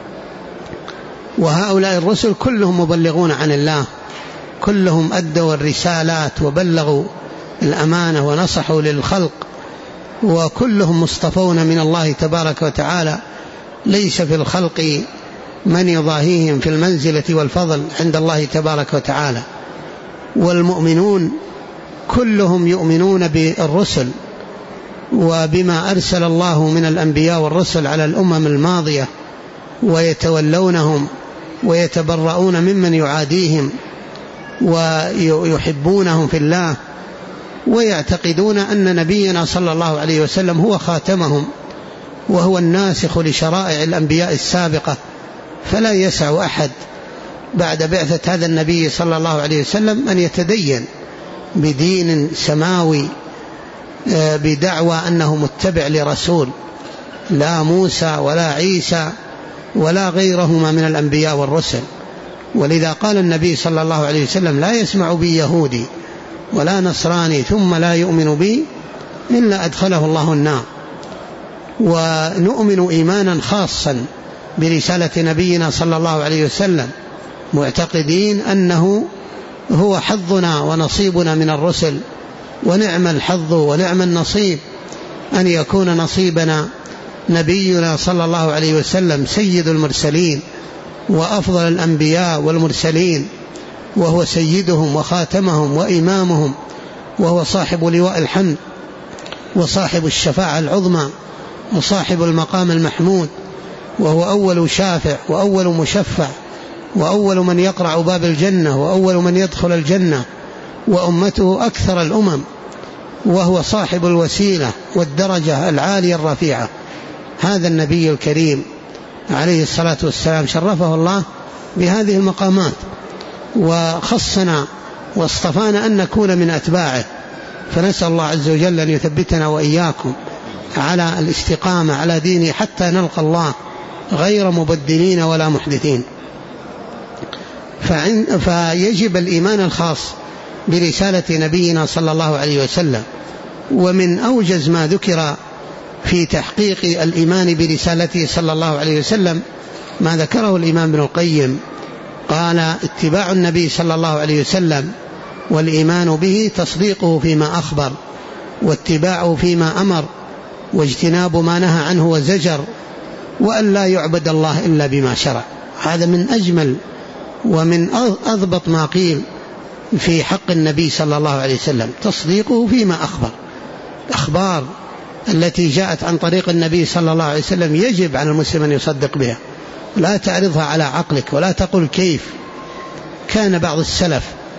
Speaker 2: وهؤلاء الرسل كلهم مبلغون عن الله، كلهم أدوا الرسالات وبلغوا الأمانة ونصحوا للخلق، وكلهم مصطفون من الله تبارك وتعالى. ليس في الخلق من يضاهيهم في المنزلة والفضل عند الله تبارك وتعالى. والمؤمنون كلهم يؤمنون بالرسل وبما أرسل الله من الأنبياء والرسل على الأمم الماضية، ويتولونهم ويتبرؤون ممن يعاديهم، ويحبونهم في الله، ويعتقدون أن نبينا صلى الله عليه وسلم هو خاتمهم، وهو الناسخ لشرائع الأنبياء السابقة. فلا يسع أحد بعد بعثة هذا النبي صلى الله عليه وسلم أن يتدين بدين سماوي بدعوى أنه متبع لرسول، لا موسى ولا عيسى ولا غيرهما من الأنبياء والرسل. ولذا قال النبي صلى الله عليه وسلم: لا يسمع بي يهودي ولا نصراني ثم لا يؤمن بي إلا أدخله الله النار. ونؤمن إيمانا خاصا برسالة نبينا صلى الله عليه وسلم، معتقدين أنه هو حظنا ونصيبنا من الرسل، ونعم الحظ ونعم النصيب أن يكون نصيبنا نبينا صلى الله عليه وسلم سيد المرسلين وأفضل الأنبياء والمرسلين، وهو سيدهم وخاتمهم وإمامهم، وهو صاحب لواء الحمد وصاحب الشفاعة العظمى وصاحب المقام المحمود، وهو أول شافع وأول مشفع وأول من يقرع باب الجنة وأول من يدخل الجنة، وأمته أكثر الأمم، وهو صاحب الوسيلة والدرجة العالية الرفيعة. هذا النبي الكريم عليه الصلاة والسلام شرفه الله بهذه المقامات، وخصنا واصطفانا أن نكون من أتباعه. فنسأل الله عز وجل أن يثبتنا وإياكم على الاستقامة على دينه حتى نلقى الله غير مبدلين ولا محدثين. فيجب الإيمان الخاص برسالة نبينا صلى الله عليه وسلم. ومن أوجز ما ذكر في تحقيق الإيمان برسالته صلى الله عليه وسلم ما ذكره الإمام ابن القيم، قال: اتباع النبي صلى الله عليه وسلم والإيمان به تصديقه فيما أخبر، واتباعه فيما أمر، واجتناب ما نهى عنه وزجر، وأن لا يعبد الله إلا بما شرع. هذا من أجمل ومن أضبط ما قيل في حق النبي صلى الله عليه وسلم، تصديقه فيما أخبر. الأخبار التي جاءت عن طريق النبي صلى الله عليه وسلم يجب على المسلم أن يصدق بها، لا تعرضها على عقلك ولا تقول كيف. كان بعض السلف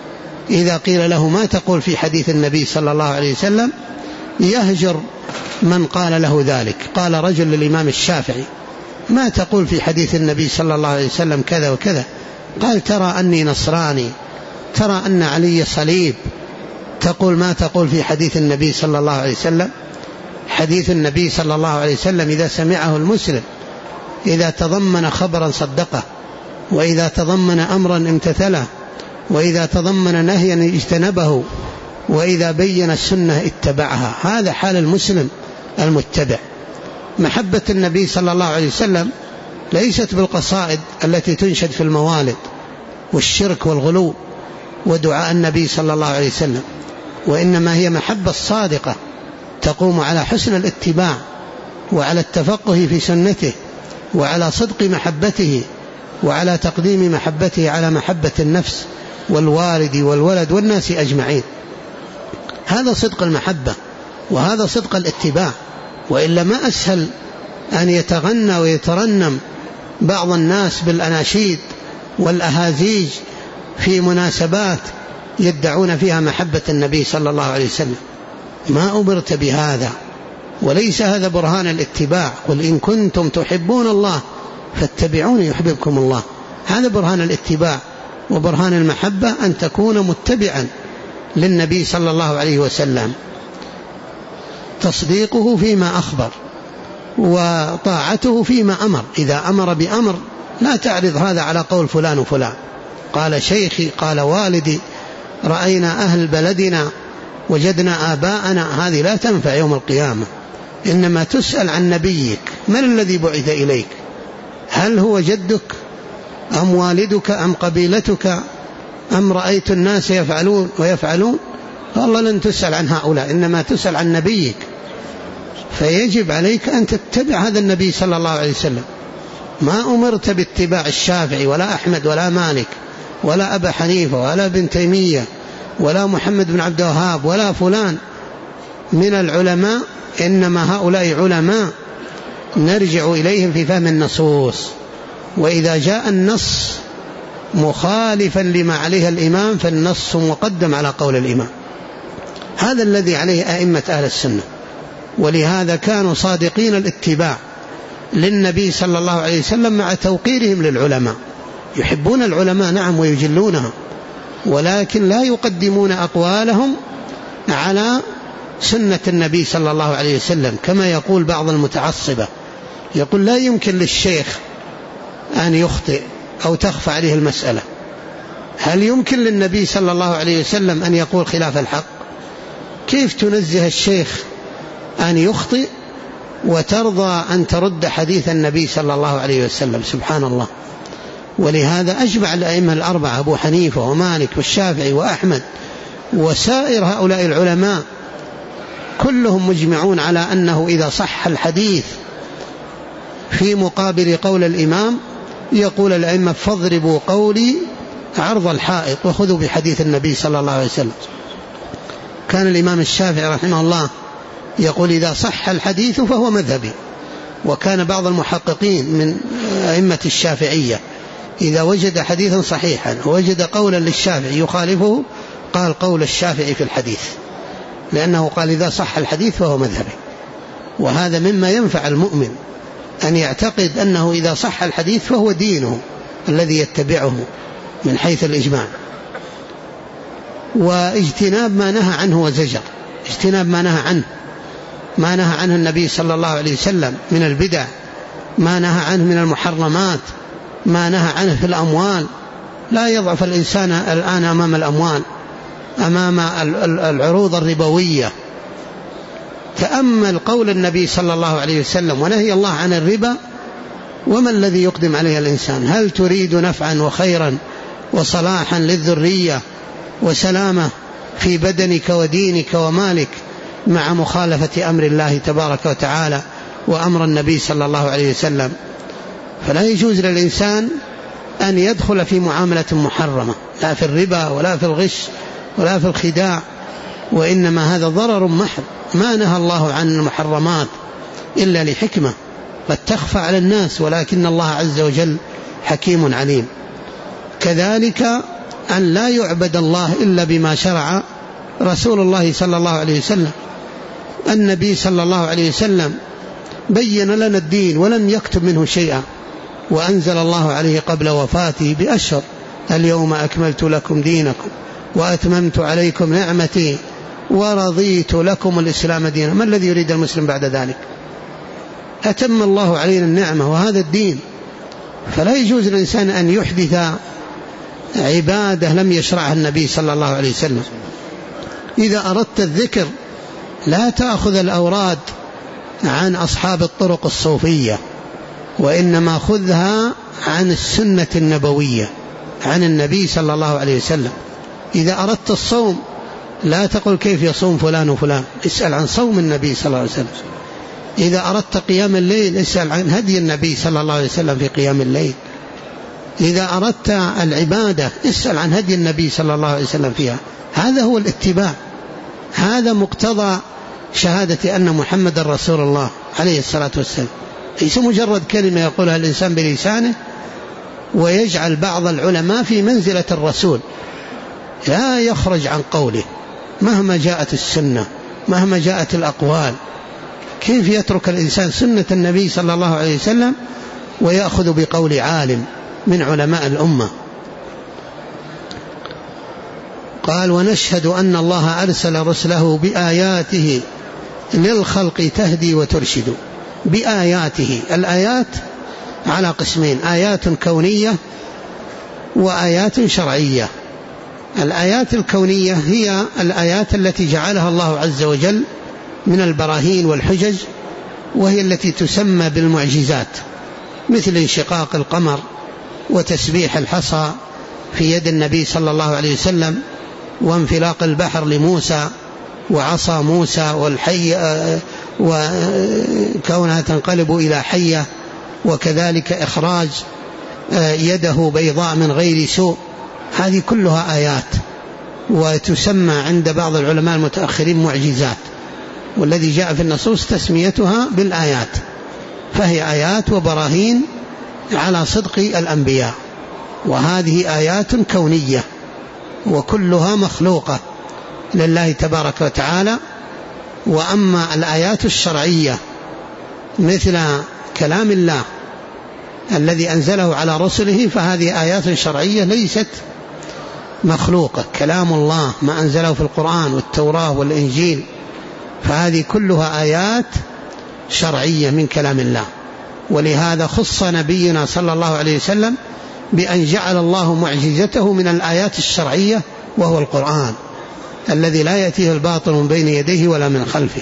Speaker 2: إذا قيل له ما تقول في حديث النبي صلى الله عليه وسلم يهجر من قال له ذلك. قال رجل للإمام الشافعي: ما تقول في حديث النبي صلى الله عليه وسلم كذا وكذا؟ قال: ترى أني نصراني، ترى أن علي صليب، تقول ما تقول في حديث النبي صلى الله عليه وسلم؟ حديث النبي صلى الله عليه وسلم إذا سمعه المسلم، إذا تضمن خبرا صدقه، وإذا تضمن أمرا امتثله، وإذا تضمن نهيا اجتنبه، وإذا بين السنة اتبعها. هذا حال المسلم المتبع. محبة النبي صلى الله عليه وسلم ليست بالقصائد التي تنشد في الموالد والشرك والغلو ودعاء النبي صلى الله عليه وسلم، وإنما هي محبة صادقة تقوم على حسن الاتباع وعلى التفقه في سنته وعلى صدق محبته وعلى تقديم محبته على محبة النفس والوالد والولد والناس أجمعين. هذا صدق المحبة وهذا صدق الاتباع. وإلا ما أسهل أن يتغنى ويترنم بعض الناس بالأناشيد والأهازيج في مناسبات يدعون فيها محبة النبي صلى الله عليه وسلم. ما أمرت بهذا، وليس هذا برهان الاتباع. قل إن كنتم تحبون الله فاتبعوني يحببكم الله. هذا برهان الاتباع وبرهان المحبة، أن تكون متبعا للنبي صلى الله عليه وسلم، تصديقه فيما أخبر وطاعته فيما أمر. إذا أمر بأمر لا تعرض هذا على قول فلان وفلان، قال شيخي، قال والدي، رأينا أهل بلدنا، وجدنا آباءنا. هذه لا تنفع يوم القيامة. إنما تسأل عن نبيك: من الذي بعث إليك؟ هل هو جدك أم والدك أم قبيلتك أم رأيت الناس يفعلون ويفعلون؟ والله لن تسأل عن هؤلاء، إنما تسأل عن نبيك. فيجب عليك أن تتبع هذا النبي صلى الله عليه وسلم. ما أمرت باتباع الشافعي ولا أحمد ولا مالك ولا أبا حنيفة ولا ابن تيمية ولا محمد بن عبد الوهاب ولا فلان من العلماء. إنما هؤلاء علماء نرجع إليهم في فهم النصوص، وإذا جاء النص مخالفا لما عليه الإمام فالنص مقدم على قول الإمام. هذا الذي عليه أئمة أهل السنة، ولهذا كانوا صادقين الاتباع للنبي صلى الله عليه وسلم مع توقيرهم للعلماء. يحبون العلماء نعم ويجلونهم، ولكن لا يقدمون أقوالهم على سنة النبي صلى الله عليه وسلم، كما يقول بعض المتعصبة، يقول لا يمكن للشيخ أن يخطئ أو تخفى عليه المسألة. هل يمكن للنبي صلى الله عليه وسلم أن يقول خلاف الحق؟ كيف تنزه الشيخ أن يخطئ وترضى أن ترد حديث النبي صلى الله عليه وسلم؟ سبحان الله. ولهذا أجمع الأئمة الأربعة أبو حنيفة ومالك والشافعي وأحمد وسائر هؤلاء العلماء كلهم مجمعون على أنه إذا صح الحديث في مقابل قول الإمام يقول الأئمة: فاضربوا قولي عرض الحائط وخذوا بحديث النبي صلى الله عليه وسلم. كان الإمام الشافعي رحمه الله يقول: إذا صح الحديث فهو مذهبي. وكان بعض المحققين من أئمة الشافعية إذا وجد حديثا صحيحا ووجد قولا للشافعي يخالفه قال قول الشافعي في الحديث، لأنه قال: إذا صح الحديث فهو مذهبي. وهذا مما ينفع المؤمن، أن يعتقد أنه إذا صح الحديث فهو دينه الذي يتبعه من حيث الإجماع. واجتناب ما نهى عنه وزجر، اجتناب ما نهى عنه النبي صلى الله عليه وسلم من البدع، ما نهى عنه من المحرمات، ما نهى عنه في الأموال. لا يضعف الإنسان الآن أمام الأموال، أمام العروض الربوية. تأمل قول النبي صلى الله عليه وسلم: ونهي الله عن الربا، وما الذي يقدم عليه الإنسان؟ هل تريد نفعا وخيرا وصلاحا للذرية وسلامة في بدنك ودينك ومالك مع مخالفة أمر الله تبارك وتعالى وأمر النبي صلى الله عليه وسلم؟ فلا يجوز للإنسان أن يدخل في معاملة محرمة، لا في الربا ولا في الغش ولا في الخداع، وإنما هذا ضرر محض. ما نهى الله عن المحرمات إلا لحكمة قد تخفى على الناس، ولكن الله عز وجل حكيم عليم. كذلك أن لا يعبد الله إلا بما شرع رسول الله صلى الله عليه وسلم. النبي صلى الله عليه وسلم بين لنا الدين ولم يكتب منه شيئا، وأنزل الله عليه قبل وفاته بأشهر: اليوم أكملت لكم دينكم وأتممت عليكم نعمتي ورضيت لكم الإسلام دينا. ما الذي يريد المسلم بعد ذلك؟ أتم الله علينا النعمة وهذا الدين، فلا يجوز للإنسان أن يحدث عبادة لم يشرعها النبي صلى الله عليه وسلم. إذا أردت الذكر لا تأخذ الأوراد عن أصحاب الطرق الصوفية، وإنما خذها عن السنة النبوية عن النبي صلى الله عليه وسلم. إذا أردت الصوم لا تقل كيف يصوم فلان وفلان، اسأل عن صوم النبي صلى الله عليه وسلم. إذا أردت قيام الليل اسأل عن هدي النبي صلى الله عليه وسلم في قيام الليل. إذا أردت العبادة اسأل عن هدي النبي صلى الله عليه وسلم فيها. هذا هو الاتباع، هذا مقتضى شهادة أن محمد رسول الله عليه الصلاة والسلام. ليس مجرد كلمة يقولها الإنسان بلسانه ويجعل بعض العلماء في منزلة الرسول، لا يخرج عن قوله مهما جاءت السنة مهما جاءت الأقوال. كيف يترك الإنسان سنة النبي صلى الله عليه وسلم ويأخذ بقول عالم من علماء الأمة؟ قال: ونشهد أن الله أرسل رسله بآياته للخلق تهدي وترشد. بآياته، الآيات على قسمين: آيات كونية وآيات شرعية. الآيات الكونية هي الآيات التي جعلها الله عز وجل من البراهين والحجج، وهي التي تسمى بالمعجزات، مثل انشقاق القمر وتسبيح الحصى في يد النبي صلى الله عليه وسلم، وانفلاق البحر لموسى وعصا موسى والحية وكونها تنقلب إلى حية، وكذلك إخراج يده بيضاء من غير سوء. هذه كلها آيات، وتسمى عند بعض العلماء المتأخرين معجزات، والذي جاء في النصوص تسميتها بالآيات، فهي آيات وبراهين على صدق الأنبياء. وهذه آيات كونية وكلها مخلوقة لله تبارك وتعالى. وأما الآيات الشرعية مثل كلام الله الذي أنزله على رسله فهذه آيات شرعية ليست مخلوقة. كلام الله ما أنزله في القرآن والتوراة والإنجيل فهذه كلها آيات شرعية من كلام الله. ولهذا خص نبينا صلى الله عليه وسلم بأن جعل الله معجزته من الآيات الشرعية، وهو القرآن الذي لا يأتيه الباطل من بين يديه ولا من خلفه.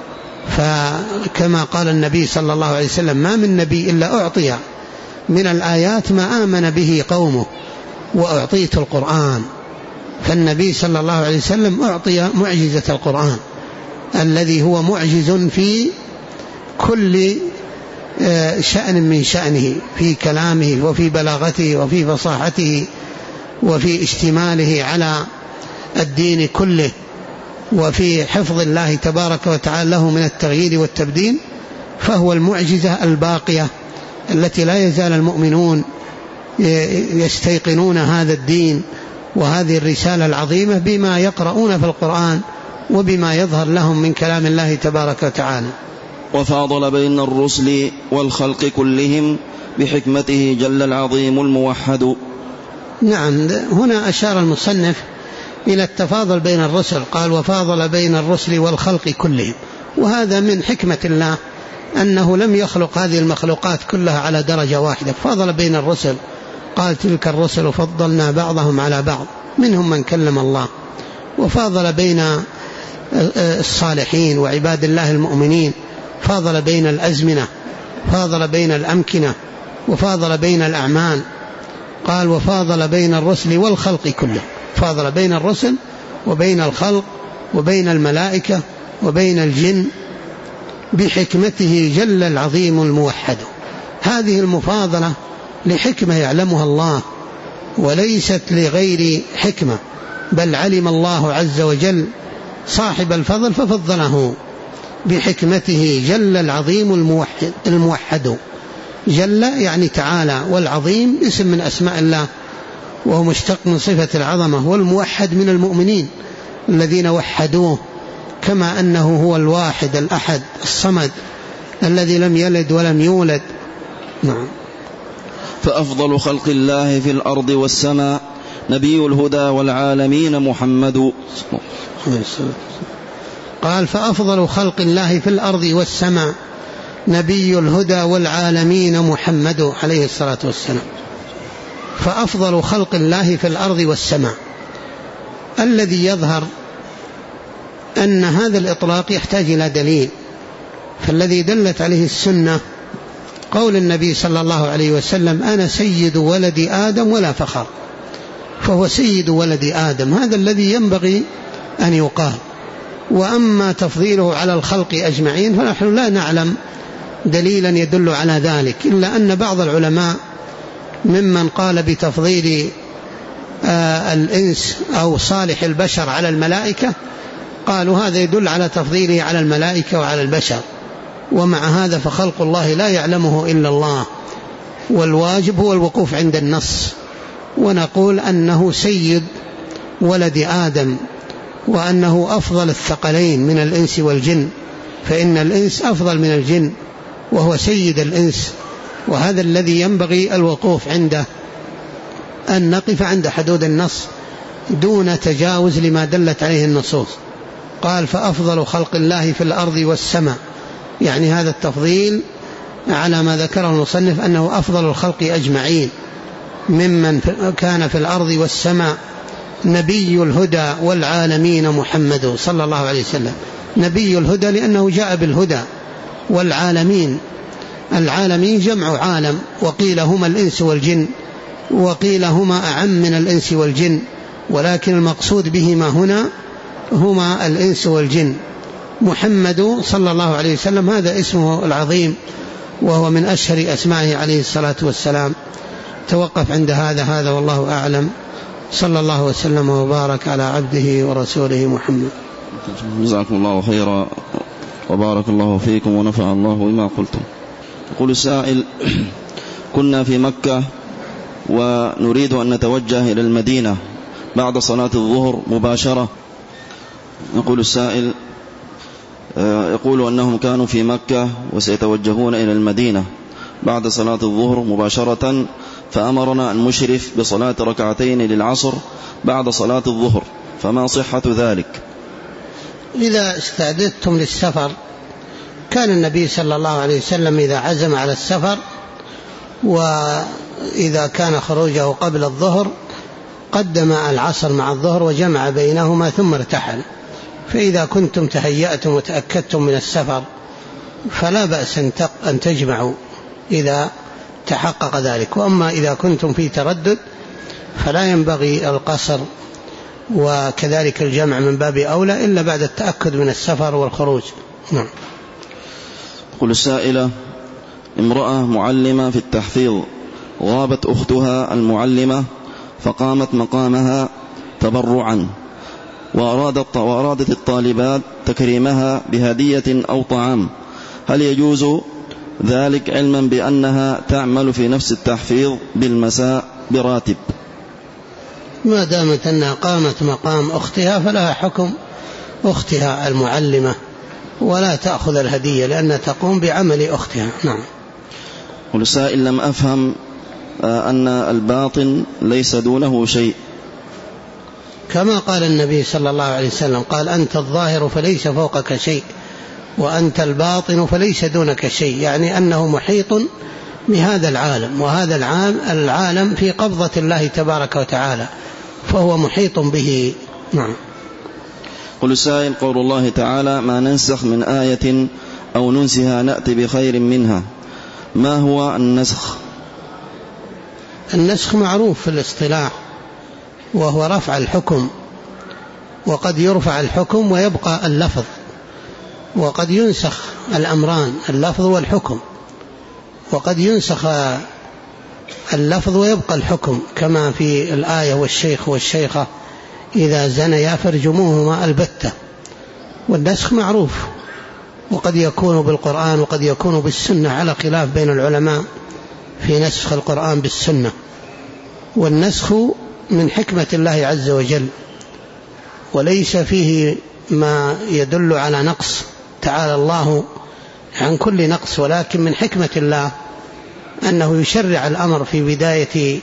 Speaker 2: فكما قال النبي صلى الله عليه وسلم: ما من نبي إلا أعطي من الآيات ما آمن به قومه وأعطيت القرآن. فالنبي صلى الله عليه وسلم أعطي معجزة القرآن الذي هو معجز في كل شأن من شأنه، في كلامه وفي بلاغته وفي فصاحته وفي اشتماله على الدين كله، وفي حفظ الله تبارك وتعالى له من التغيير والتبديل. فهو المعجزة الباقية التي لا يزال المؤمنون يستيقنون هذا الدين وهذه الرسالة العظيمة بما يقرؤون في القرآن وبما يظهر لهم من كلام الله تبارك وتعالى.
Speaker 1: وفاضل بين الرسل والخلق كلهم بحكمته جل العظيم الموحد.
Speaker 2: نعم، هنا أشار المصنف إلى التفاضل بين الرسل، قال: وفاضل بين الرسل والخلق كلهم. وهذا من حكمة الله أنه لم يخلق هذه المخلوقات كلها على درجة واحدة، فاضل بين الرسل. قال: تلك الرسل فضلنا بعضهم على بعض منهم من كلم الله. وفاضل بين الصالحين وعباد الله المؤمنين، فاضل بين الأزمنة، فاضل بين الأمكنة، وفاضل بين الأعمال. قال: وفاضل بين الرسل والخلق كله. فاضل بين الرسل وبين الخلق وبين الملائكة وبين الجن بحكمته جل العظيم الموحد. هذه المفاضلة لحكمة يعلمها الله وليست لغير حكمة، بل علم الله عز وجل صاحب الفضل ففضله بحكمته جل العظيم الموحد. جل يعني تعالى، والعظيم اسم من أسماء الله وهو مشتق من صفة العظمة، والموحد من المؤمنين الذين وحدوه، كما أنه هو الواحد الأحد الصمد الذي لم يلد ولم يولد. نعم.
Speaker 1: فأفضل خلق الله في الأرض والسماء نبي الهدى والعالمين محمد.
Speaker 2: قال فأفضل خلق الله في الأرض والسماء نبي الهدى والعالمين محمد عليه الصلاة والسلام. فأفضل خلق الله في الأرض والسماء، الذي يظهر أن هذا الإطلاق يحتاج إلى دليل، فالذي دلت عليه السنة قول النبي صلى الله عليه وسلم: أنا سيد ولد آدم ولا فخر، فهو سيد ولد آدم، هذا الذي ينبغي أن يقال. وأما تفضيله على الخلق أجمعين فنحن لا نعلم دليلا يدل على ذلك، إلا أن بعض العلماء ممن قال بتفضيل الإنس أو صالح البشر على الملائكة قالوا هذا يدل على تفضيله على الملائكة وعلى البشر، ومع هذا فخلق الله لا يعلمه إلا الله، والواجب هو الوقوف عند النص، ونقول أنه سيد ولد آدم، وأنه أفضل الثقلين من الإنس والجن، فإن الإنس أفضل من الجن وهو سيد الإنس، وهذا الذي ينبغي الوقوف عنده، أن نقف عند حدود النص دون تجاوز لما دلت عليه النصوص. قال فأفضل خلق الله في الأرض والسماء، يعني هذا التفضيل على ما ذكره المصنف أنه أفضل الخلق أجمعين ممن كان في الأرض والسماء نبي الهدى والعالمين محمد صلى الله عليه وسلم. نبي الهدى لأنه جاء بالهدى، والعالمين العالمين جمع عالم، وقيل هما الإنس والجن، وقيل هما أعم من الإنس والجن، ولكن المقصود بهما هنا هما الإنس والجن. محمد صلى الله عليه وسلم هذا اسمه العظيم، وهو من أشهر أسمائه عليه الصلاة والسلام. توقف عند هذا والله أعلم. صلى الله وسلم وبارك على عبده ورسوله محمد.
Speaker 1: جزاكم الله خيرا وبارك الله فيكم ونفع الله بما قلتم. يقول السائل: كنا في مكة ونريد أن نتوجه إلى المدينة بعد صلاة الظهر مباشرة. يقول السائل يقول أنهم كانوا في مكة وسيتوجهون إلى المدينة بعد صلاة الظهر مباشرة، فأمرنا أن نشرف بصلاة ركعتين للعصر بعد صلاة الظهر، فما صحة ذلك؟
Speaker 2: إذا استعددتم للسفر، كان النبي صلى الله عليه وسلم إذا عزم على السفر وإذا كان خروجه قبل الظهر قدم العصر مع الظهر وجمع بينهما ثم ارتحل. فإذا كنتم تهيأتم وتأكدتم من السفر فلا بأس أن تجمعوا إذا تحقق ذلك. وأما إذا كنتم في تردد فلا ينبغي القصر وكذلك الجمع من باب أولى إلا بعد التأكد من السفر والخروج. نعم.
Speaker 1: قل السائلة: امرأة معلمة في التحفيظ غابت أختها المعلمة فقامت مقامها تبرعا، وأرادت الطالبات تكريمها بهدية أو طعام، هل يجوز ذلك علما بأنها تعمل في نفس التحفيظ بالمساء براتب؟
Speaker 2: ما دامت أنها قامت مقام أختها فلها حكم أختها المعلمة ولا تأخذ الهدية لأنها تقوم بعمل أختها. نعم.
Speaker 1: والسائل: لم أفهم أن الباطن ليس دونه شيء،
Speaker 2: كما قال النبي صلى الله عليه وسلم قال: أنت الظاهر فليس فوقك شيء وأنت الباطن فليس دونك شيء، يعني أنه محيط بهذا العالم، وهذا العالم في قبضة الله تبارك وتعالى فهو محيط به. نعم.
Speaker 1: قل السائل: قول الله تعالى: ما ننسخ من آية أو ننسها نأتي بخير منها، ما هو النسخ؟
Speaker 2: النسخ معروف في الاصطلاح وهو رفع الحكم، وقد يرفع الحكم ويبقى اللفظ، وقد ينسخ الأمران اللفظ والحكم، وقد ينسخ اللفظ ويبقى الحكم، كما في الآية: والشيخ والشيخة إذا زنيا فارجموهما البتة. والنسخ معروف، وقد يكون بالقرآن وقد يكون بالسنة، على خلاف بين العلماء في نسخ القرآن بالسنة. والنسخ من حكمة الله عز وجل، وليس فيه ما يدل على نقص، تعالى الله عن كل نقص، ولكن من حكمة الله أنه يشرع الأمر في بداية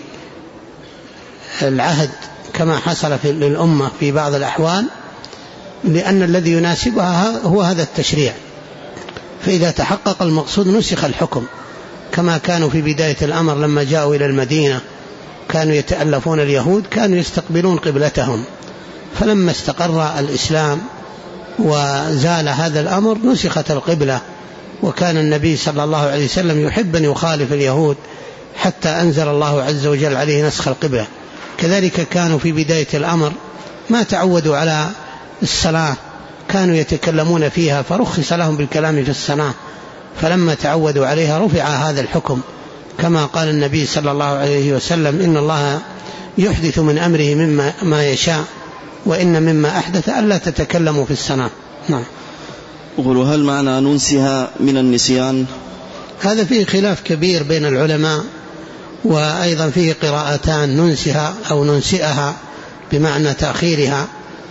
Speaker 2: العهد كما حصل للأمة في بعض الأحوال، لأن الذي يناسبها هو هذا التشريع. فإذا تحقق المقصود نسخ الحكم، كما كانوا في بداية الأمر لما جاءوا إلى المدينة كانوا يتألفون اليهود، كانوا يستقبلون قبلتهم، فلما استقر الإسلام وزال هذا الأمر نسخت القبلة، وكان النبي صلى الله عليه وسلم يحب أن يخالف اليهود حتى أنزل الله عز وجل عليه نسخ القبلة. كذلك كانوا في بداية الأمر ما تعودوا على الصلاة، كانوا يتكلمون فيها فرخص لهم بالكلام في الصلاة، فلما تعودوا عليها رفع هذا الحكم، كما قال النبي صلى الله عليه وسلم: إن الله يحدث من أمره ما يشاء، وإن مما أحدث ألا تتكلموا في الصلاة. نعم.
Speaker 1: أقول: هل معنى ننسها من النسيان؟
Speaker 2: هذا فيه خلاف كبير بين العلماء، وأيضا فيه قراءتان: ننسها أو ننسئها بمعنى تأخيرها.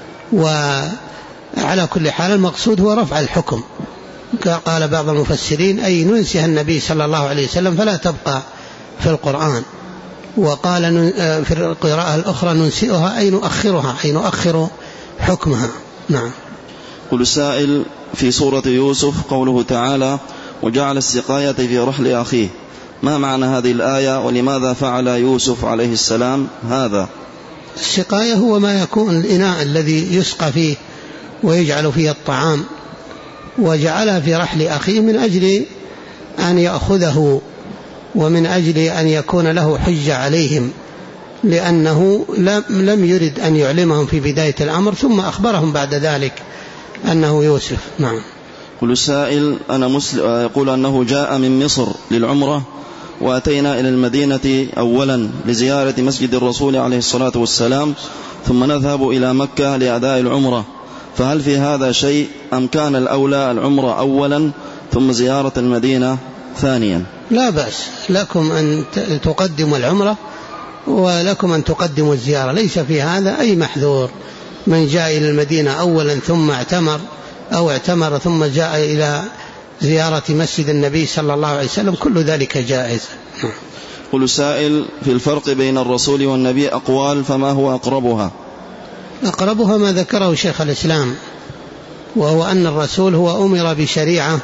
Speaker 2: وعلى كل حال المقصود هو رفع الحكم. قال بعض المفسرين: أي ننسها النبي صلى الله عليه وسلم فلا تبقى في القرآن. وقال في القراءة الأخرى: ننسئها أي نؤخرها، أي نؤخر حكمها. نعم.
Speaker 1: قل سائل: في سورة يوسف قوله تعالى: وجعل السقاية في رحل أخيه، ما معنى هذه الآية، ولماذا فعل يوسف عليه السلام هذا؟
Speaker 2: السقاية هو ما يكون الإناء الذي يسقى فيه ويجعل فيه الطعام، وجعلها في رحل أخيه من أجل أن يأخذه، ومن أجل أن يكون له حجة عليهم، لأنه لم يرد أن يعلمهم في بداية الأمر، ثم أخبرهم بعد ذلك أنه يوسف. نعم.
Speaker 1: قل سائل: أنا مسلم يقول أنه جاء من مصر للعمرة، وأتينا إلى المدينة أولا لزيارة مسجد الرسول عليه الصلاة والسلام، ثم نذهب إلى مكة لأداء العمرة، فهل في هذا شيء، أم كان الأولى العمرة أولا ثم زيارة المدينة ثانيا؟
Speaker 2: لا بأس لكم أن تقدموا العمرة ولكم أن تقدموا الزيارة، ليس في هذا أي محذور. من جاء إلى المدينة أولا ثم اعتمر، أو اعتمر ثم جاء إلى زيارة مسجد النبي صلى الله عليه وسلم، كل ذلك جائز.
Speaker 1: قل سائل: في الفرق بين الرسول والنبي أقوال، فما هو أقربها؟
Speaker 2: أقربها ما ذكره شيخ الإسلام، وهو أن الرسول هو أمر بشريعة،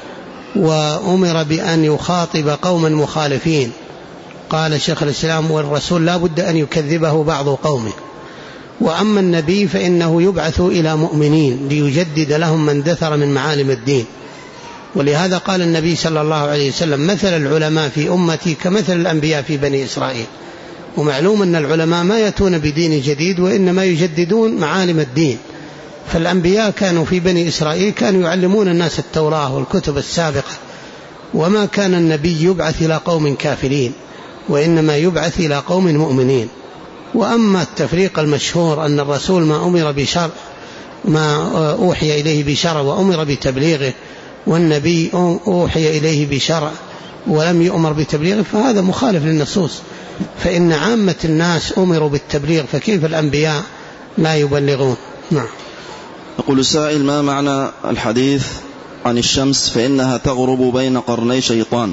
Speaker 2: وأمر بأن يخاطب قوما مخالفين. قال شيخ الإسلام: والرسول لا بد أن يكذبه بعض قومه. وأما النبي فإنه يبعث إلى مؤمنين ليجدد لهم من دثر من معالم الدين. ولهذا قال النبي صلى الله عليه وسلم: مثل العلماء في أمتي كمثل الأنبياء في بني إسرائيل. ومعلوم أن العلماء ما يأتون بدين جديد، وإنما يجددون معالم الدين. فالأنبياء كانوا في بني إسرائيل كانوا يعلمون الناس التوراة والكتب السابقة، وما كان النبي يبعث إلى قوم كافرين، وإنما يبعث إلى قوم مؤمنين. وأما التفريق المشهور أن الرسول ما أمر بشرع، ما أوحي إليه بشرع وأمر بتبليغه، والنبي أوحي إليه بشرع ولم يؤمر بتبليغه، فهذا مخالف للنصوص. فإن عامة الناس أمروا بالتبليغ، فكيف الأنبياء لا يبلغون؟ نعم.
Speaker 1: يقول السائل: ما معنى الحديث عن الشمس فإنها تغرب بين قرني شيطان؟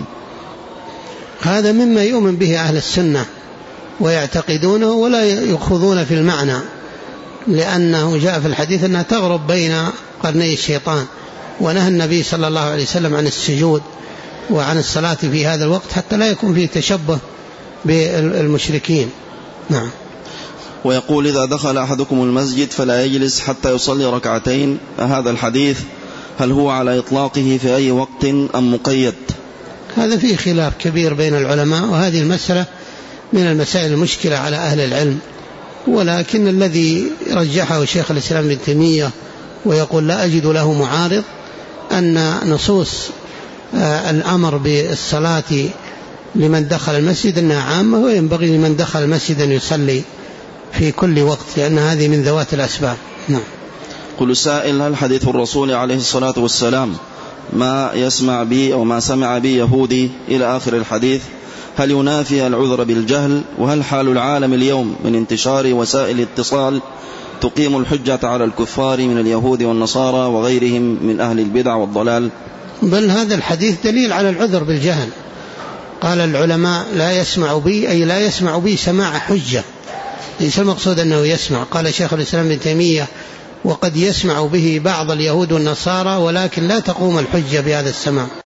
Speaker 2: هذا مما يؤمن به أهل السنة ويعتقدونه ولا يأخذون في المعنى، لأنه جاء في الحديث أنها تغرب بين قرني الشيطان، ونهى النبي صلى الله عليه وسلم عن السجود وعن الصلاة في هذا الوقت حتى لا يكون فيه تشبه بالمشركين. نعم.
Speaker 1: ويقول: إذا دخل أحدكم المسجد فلا يجلس حتى يصلي ركعتين، هذا الحديث هل هو على إطلاقه في أي وقت أم مقيد؟
Speaker 2: هذا فيه خلاف كبير بين العلماء، وهذه المسألة من المسائل المشكلة على أهل العلم. ولكن الذي رجحه شيخ الإسلام ابن تيمية ويقول لا أجد له معارض أن نصوص الأمر بالصلاة لمن دخل المسجد أنها عامة، وينبغي لمن دخل المسجد أن يصلي في كل وقت، لأن هذه من ذوات الأسباب. نعم.
Speaker 1: قل سائل: هل حديث الرسول عليه الصلاة والسلام ما يسمع بي أو ما سمع بي يهودي إلى آخر الحديث، هل ينافي العذر بالجهل؟ وهل حال العالم اليوم من انتشار وسائل الاتصال تقيم الحجة على الكفار من اليهود والنصارى وغيرهم من أهل البدع والضلال؟
Speaker 2: بل هذا الحديث دليل على العذر بالجهل. قال العلماء لا يسمع بي أي لا يسمع بي سماع حجة، ليس المقصود أنه يسمع. قال شيخ الإسلام ابن تيمية وقد يسمع به بعض اليهود والنصارى ولكن لا تقوم الحجة بهذا السماع.